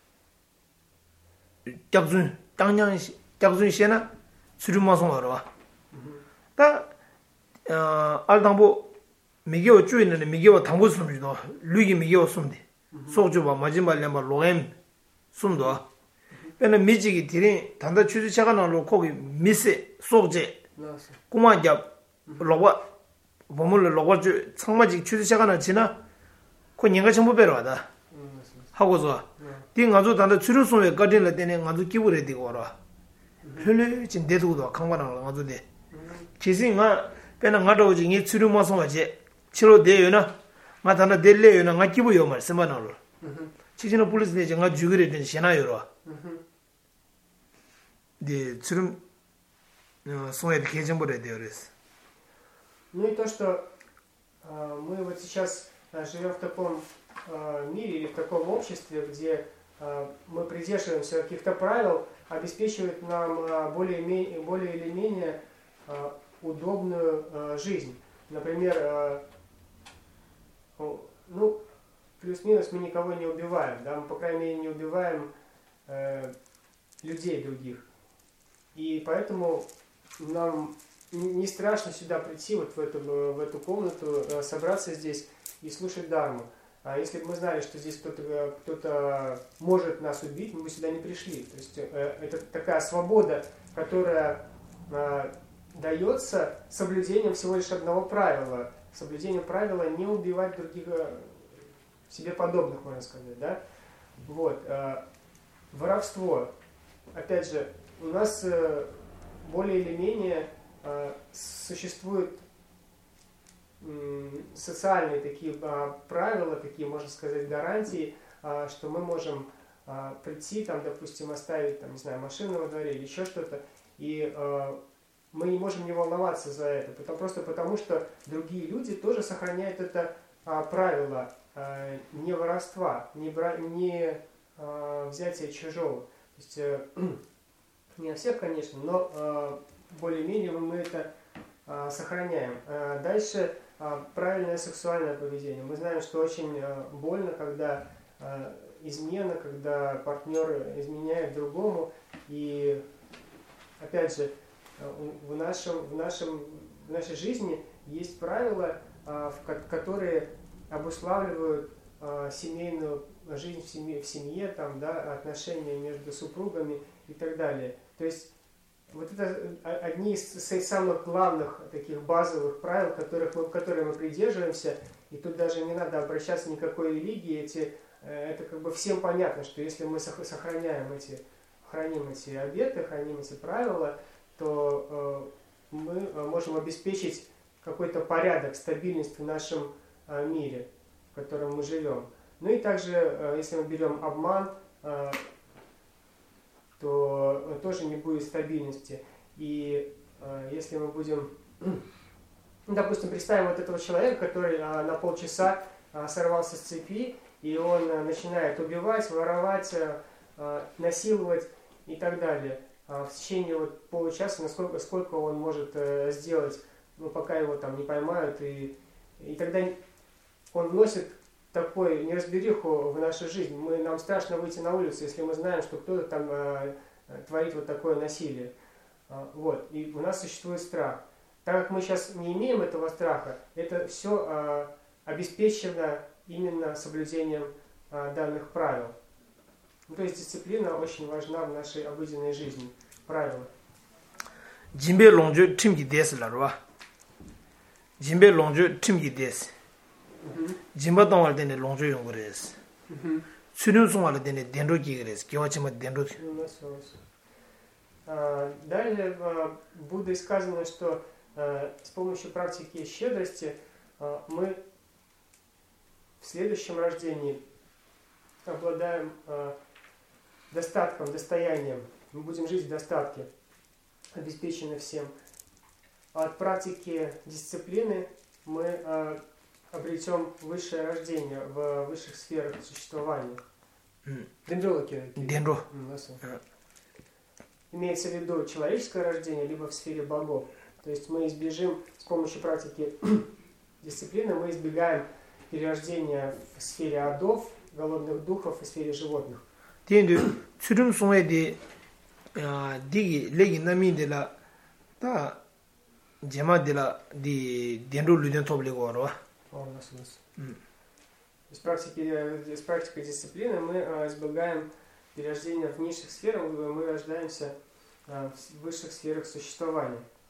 짝준 당냥 짝준 시나 churim ma song ro ta 어 알당보 미게오 주인은 미게오 당보 숨지도 루기 미게오 숨데 소주바 마지막 렘바 로엠 숨도 배는 미지기 들이 단다 추주차가 나로 거기 미세 속제 고마잡 로바 몸을 로바주 상마지 추주차가 나 지나 그 년가 전부 배로 와다 하고서 띵아주 단다 추르송에 거딘을 때는 아주 기부래 되고 와라 흘려 진 대도도 강반하는 아주데 지승아 pena ngado ji ngi tsuru ma so je chiro de yo na nga ta na de le yo na nga kibu yo mar sema na lo chi chi no police ne nga jugure den shena yo ro de tsuru so e ke jembo de yo res.
Ну и то, что э, мы вот сейчас э, живем в таком э, мире или в таком обществе, где э, мы придерживаемся каких-то правил, обеспечивает нам э, более, более или менее э, удобную э, жизнь. Например, э, ну, плюс-минус мы никого не убиваем, да, мы, по крайней мере, не убиваем э, людей других. И поэтому нам не страшно сюда прийти, вот в эту, в эту комнату, э, собраться здесь и слушать Дharmu. А если бы мы знали, что здесь кто-то, кто-то может нас убить, мы бы сюда не пришли. То есть э, это такая свобода, которая э, дается соблюдением всего лишь одного правила. Соблюдением правила не убивать других себе подобных, можно сказать, да? Вот. Воровство. Опять же, у нас более или менее существуют социальные такие правила, такие, можно сказать, гарантии, что мы можем прийти, там, допустим, оставить, там, не знаю, машину во дворе или еще что-то, и мы не можем не волноваться за это, потому, просто потому что другие люди тоже сохраняют это а, правило а, не воровства, не, бра... не а, взятия чужого. То есть, а, не всех, конечно, но а, более-менее мы это а, сохраняем. А, дальше а, правильное сексуальное поведение. Мы знаем, что очень а, больно, когда а, измена, когда партнер изменяет другому, и опять же, В, нашем, в, нашем, в нашей жизни есть правила, которые обуславливают семейную жизнь в семье, в семье там, да, отношения между супругами и так далее. То есть вот это одни из самых главных таких базовых правил, которых мы, которые мы придерживаемся. И тут даже не надо обращаться ни к никакой религии. Эти, это как бы всем понятно, что если мы сохраняем эти, храним эти обеты, храним эти правила, то э, мы можем обеспечить какой-то порядок, стабильность в нашем э, мире, в котором мы живем. Ну и также, э, если мы берем обман, э, то тоже не будет стабильности. И э, если мы будем, допустим, представим вот этого человека, который э, на полчаса э, сорвался с цепи, и он э, начинает убивать, воровать, э, насиловать и так далее. Э, в течение вот получаса, насколько, сколько он может э, сделать, ну, пока его там не поймают, и, и тогда он вносит такой неразбериху в нашу жизнь. Мы, нам страшно выйти на улицу, если мы знаем, что кто-то там э, творит вот такое насилие. Э, вот. И у нас существует страх. Так как мы сейчас не имеем этого страха, это все э, обеспечено именно соблюдением э, данных правил. Ну, то есть дисциплина очень важна в нашей обыденной жизни. Правила.
Jimbe longju timgi des la rwa. Jimbe longju timgi des. Jimba tongwal dene longju yongres. Tsunyun songwal dene dendro gigres. Kiwachima dendro.
Далее в Будде сказано, что с помощью практики щедрости мы в следующем рождении обладаем достатком, достоянием. Мы будем жить в достатке, обеспечены всем. От практики дисциплины мы э, обретем высшее рождение в высших сферах существования. Дендролоки.
Дендро.
Имеется в виду человеческое рождение, либо в сфере богов. То есть мы избежим с помощью практики дисциплины, мы избегаем перерождения в сфере адов, голодных духов и сфере животных.
Тенду цурум сумэ де диги леги нами де ла та джема де ла ди дендро люден тобле горва.
Из практики, из практики дисциплины мы избегаем перерождения в низших сферах, мы рождаемся в высших сферах существования.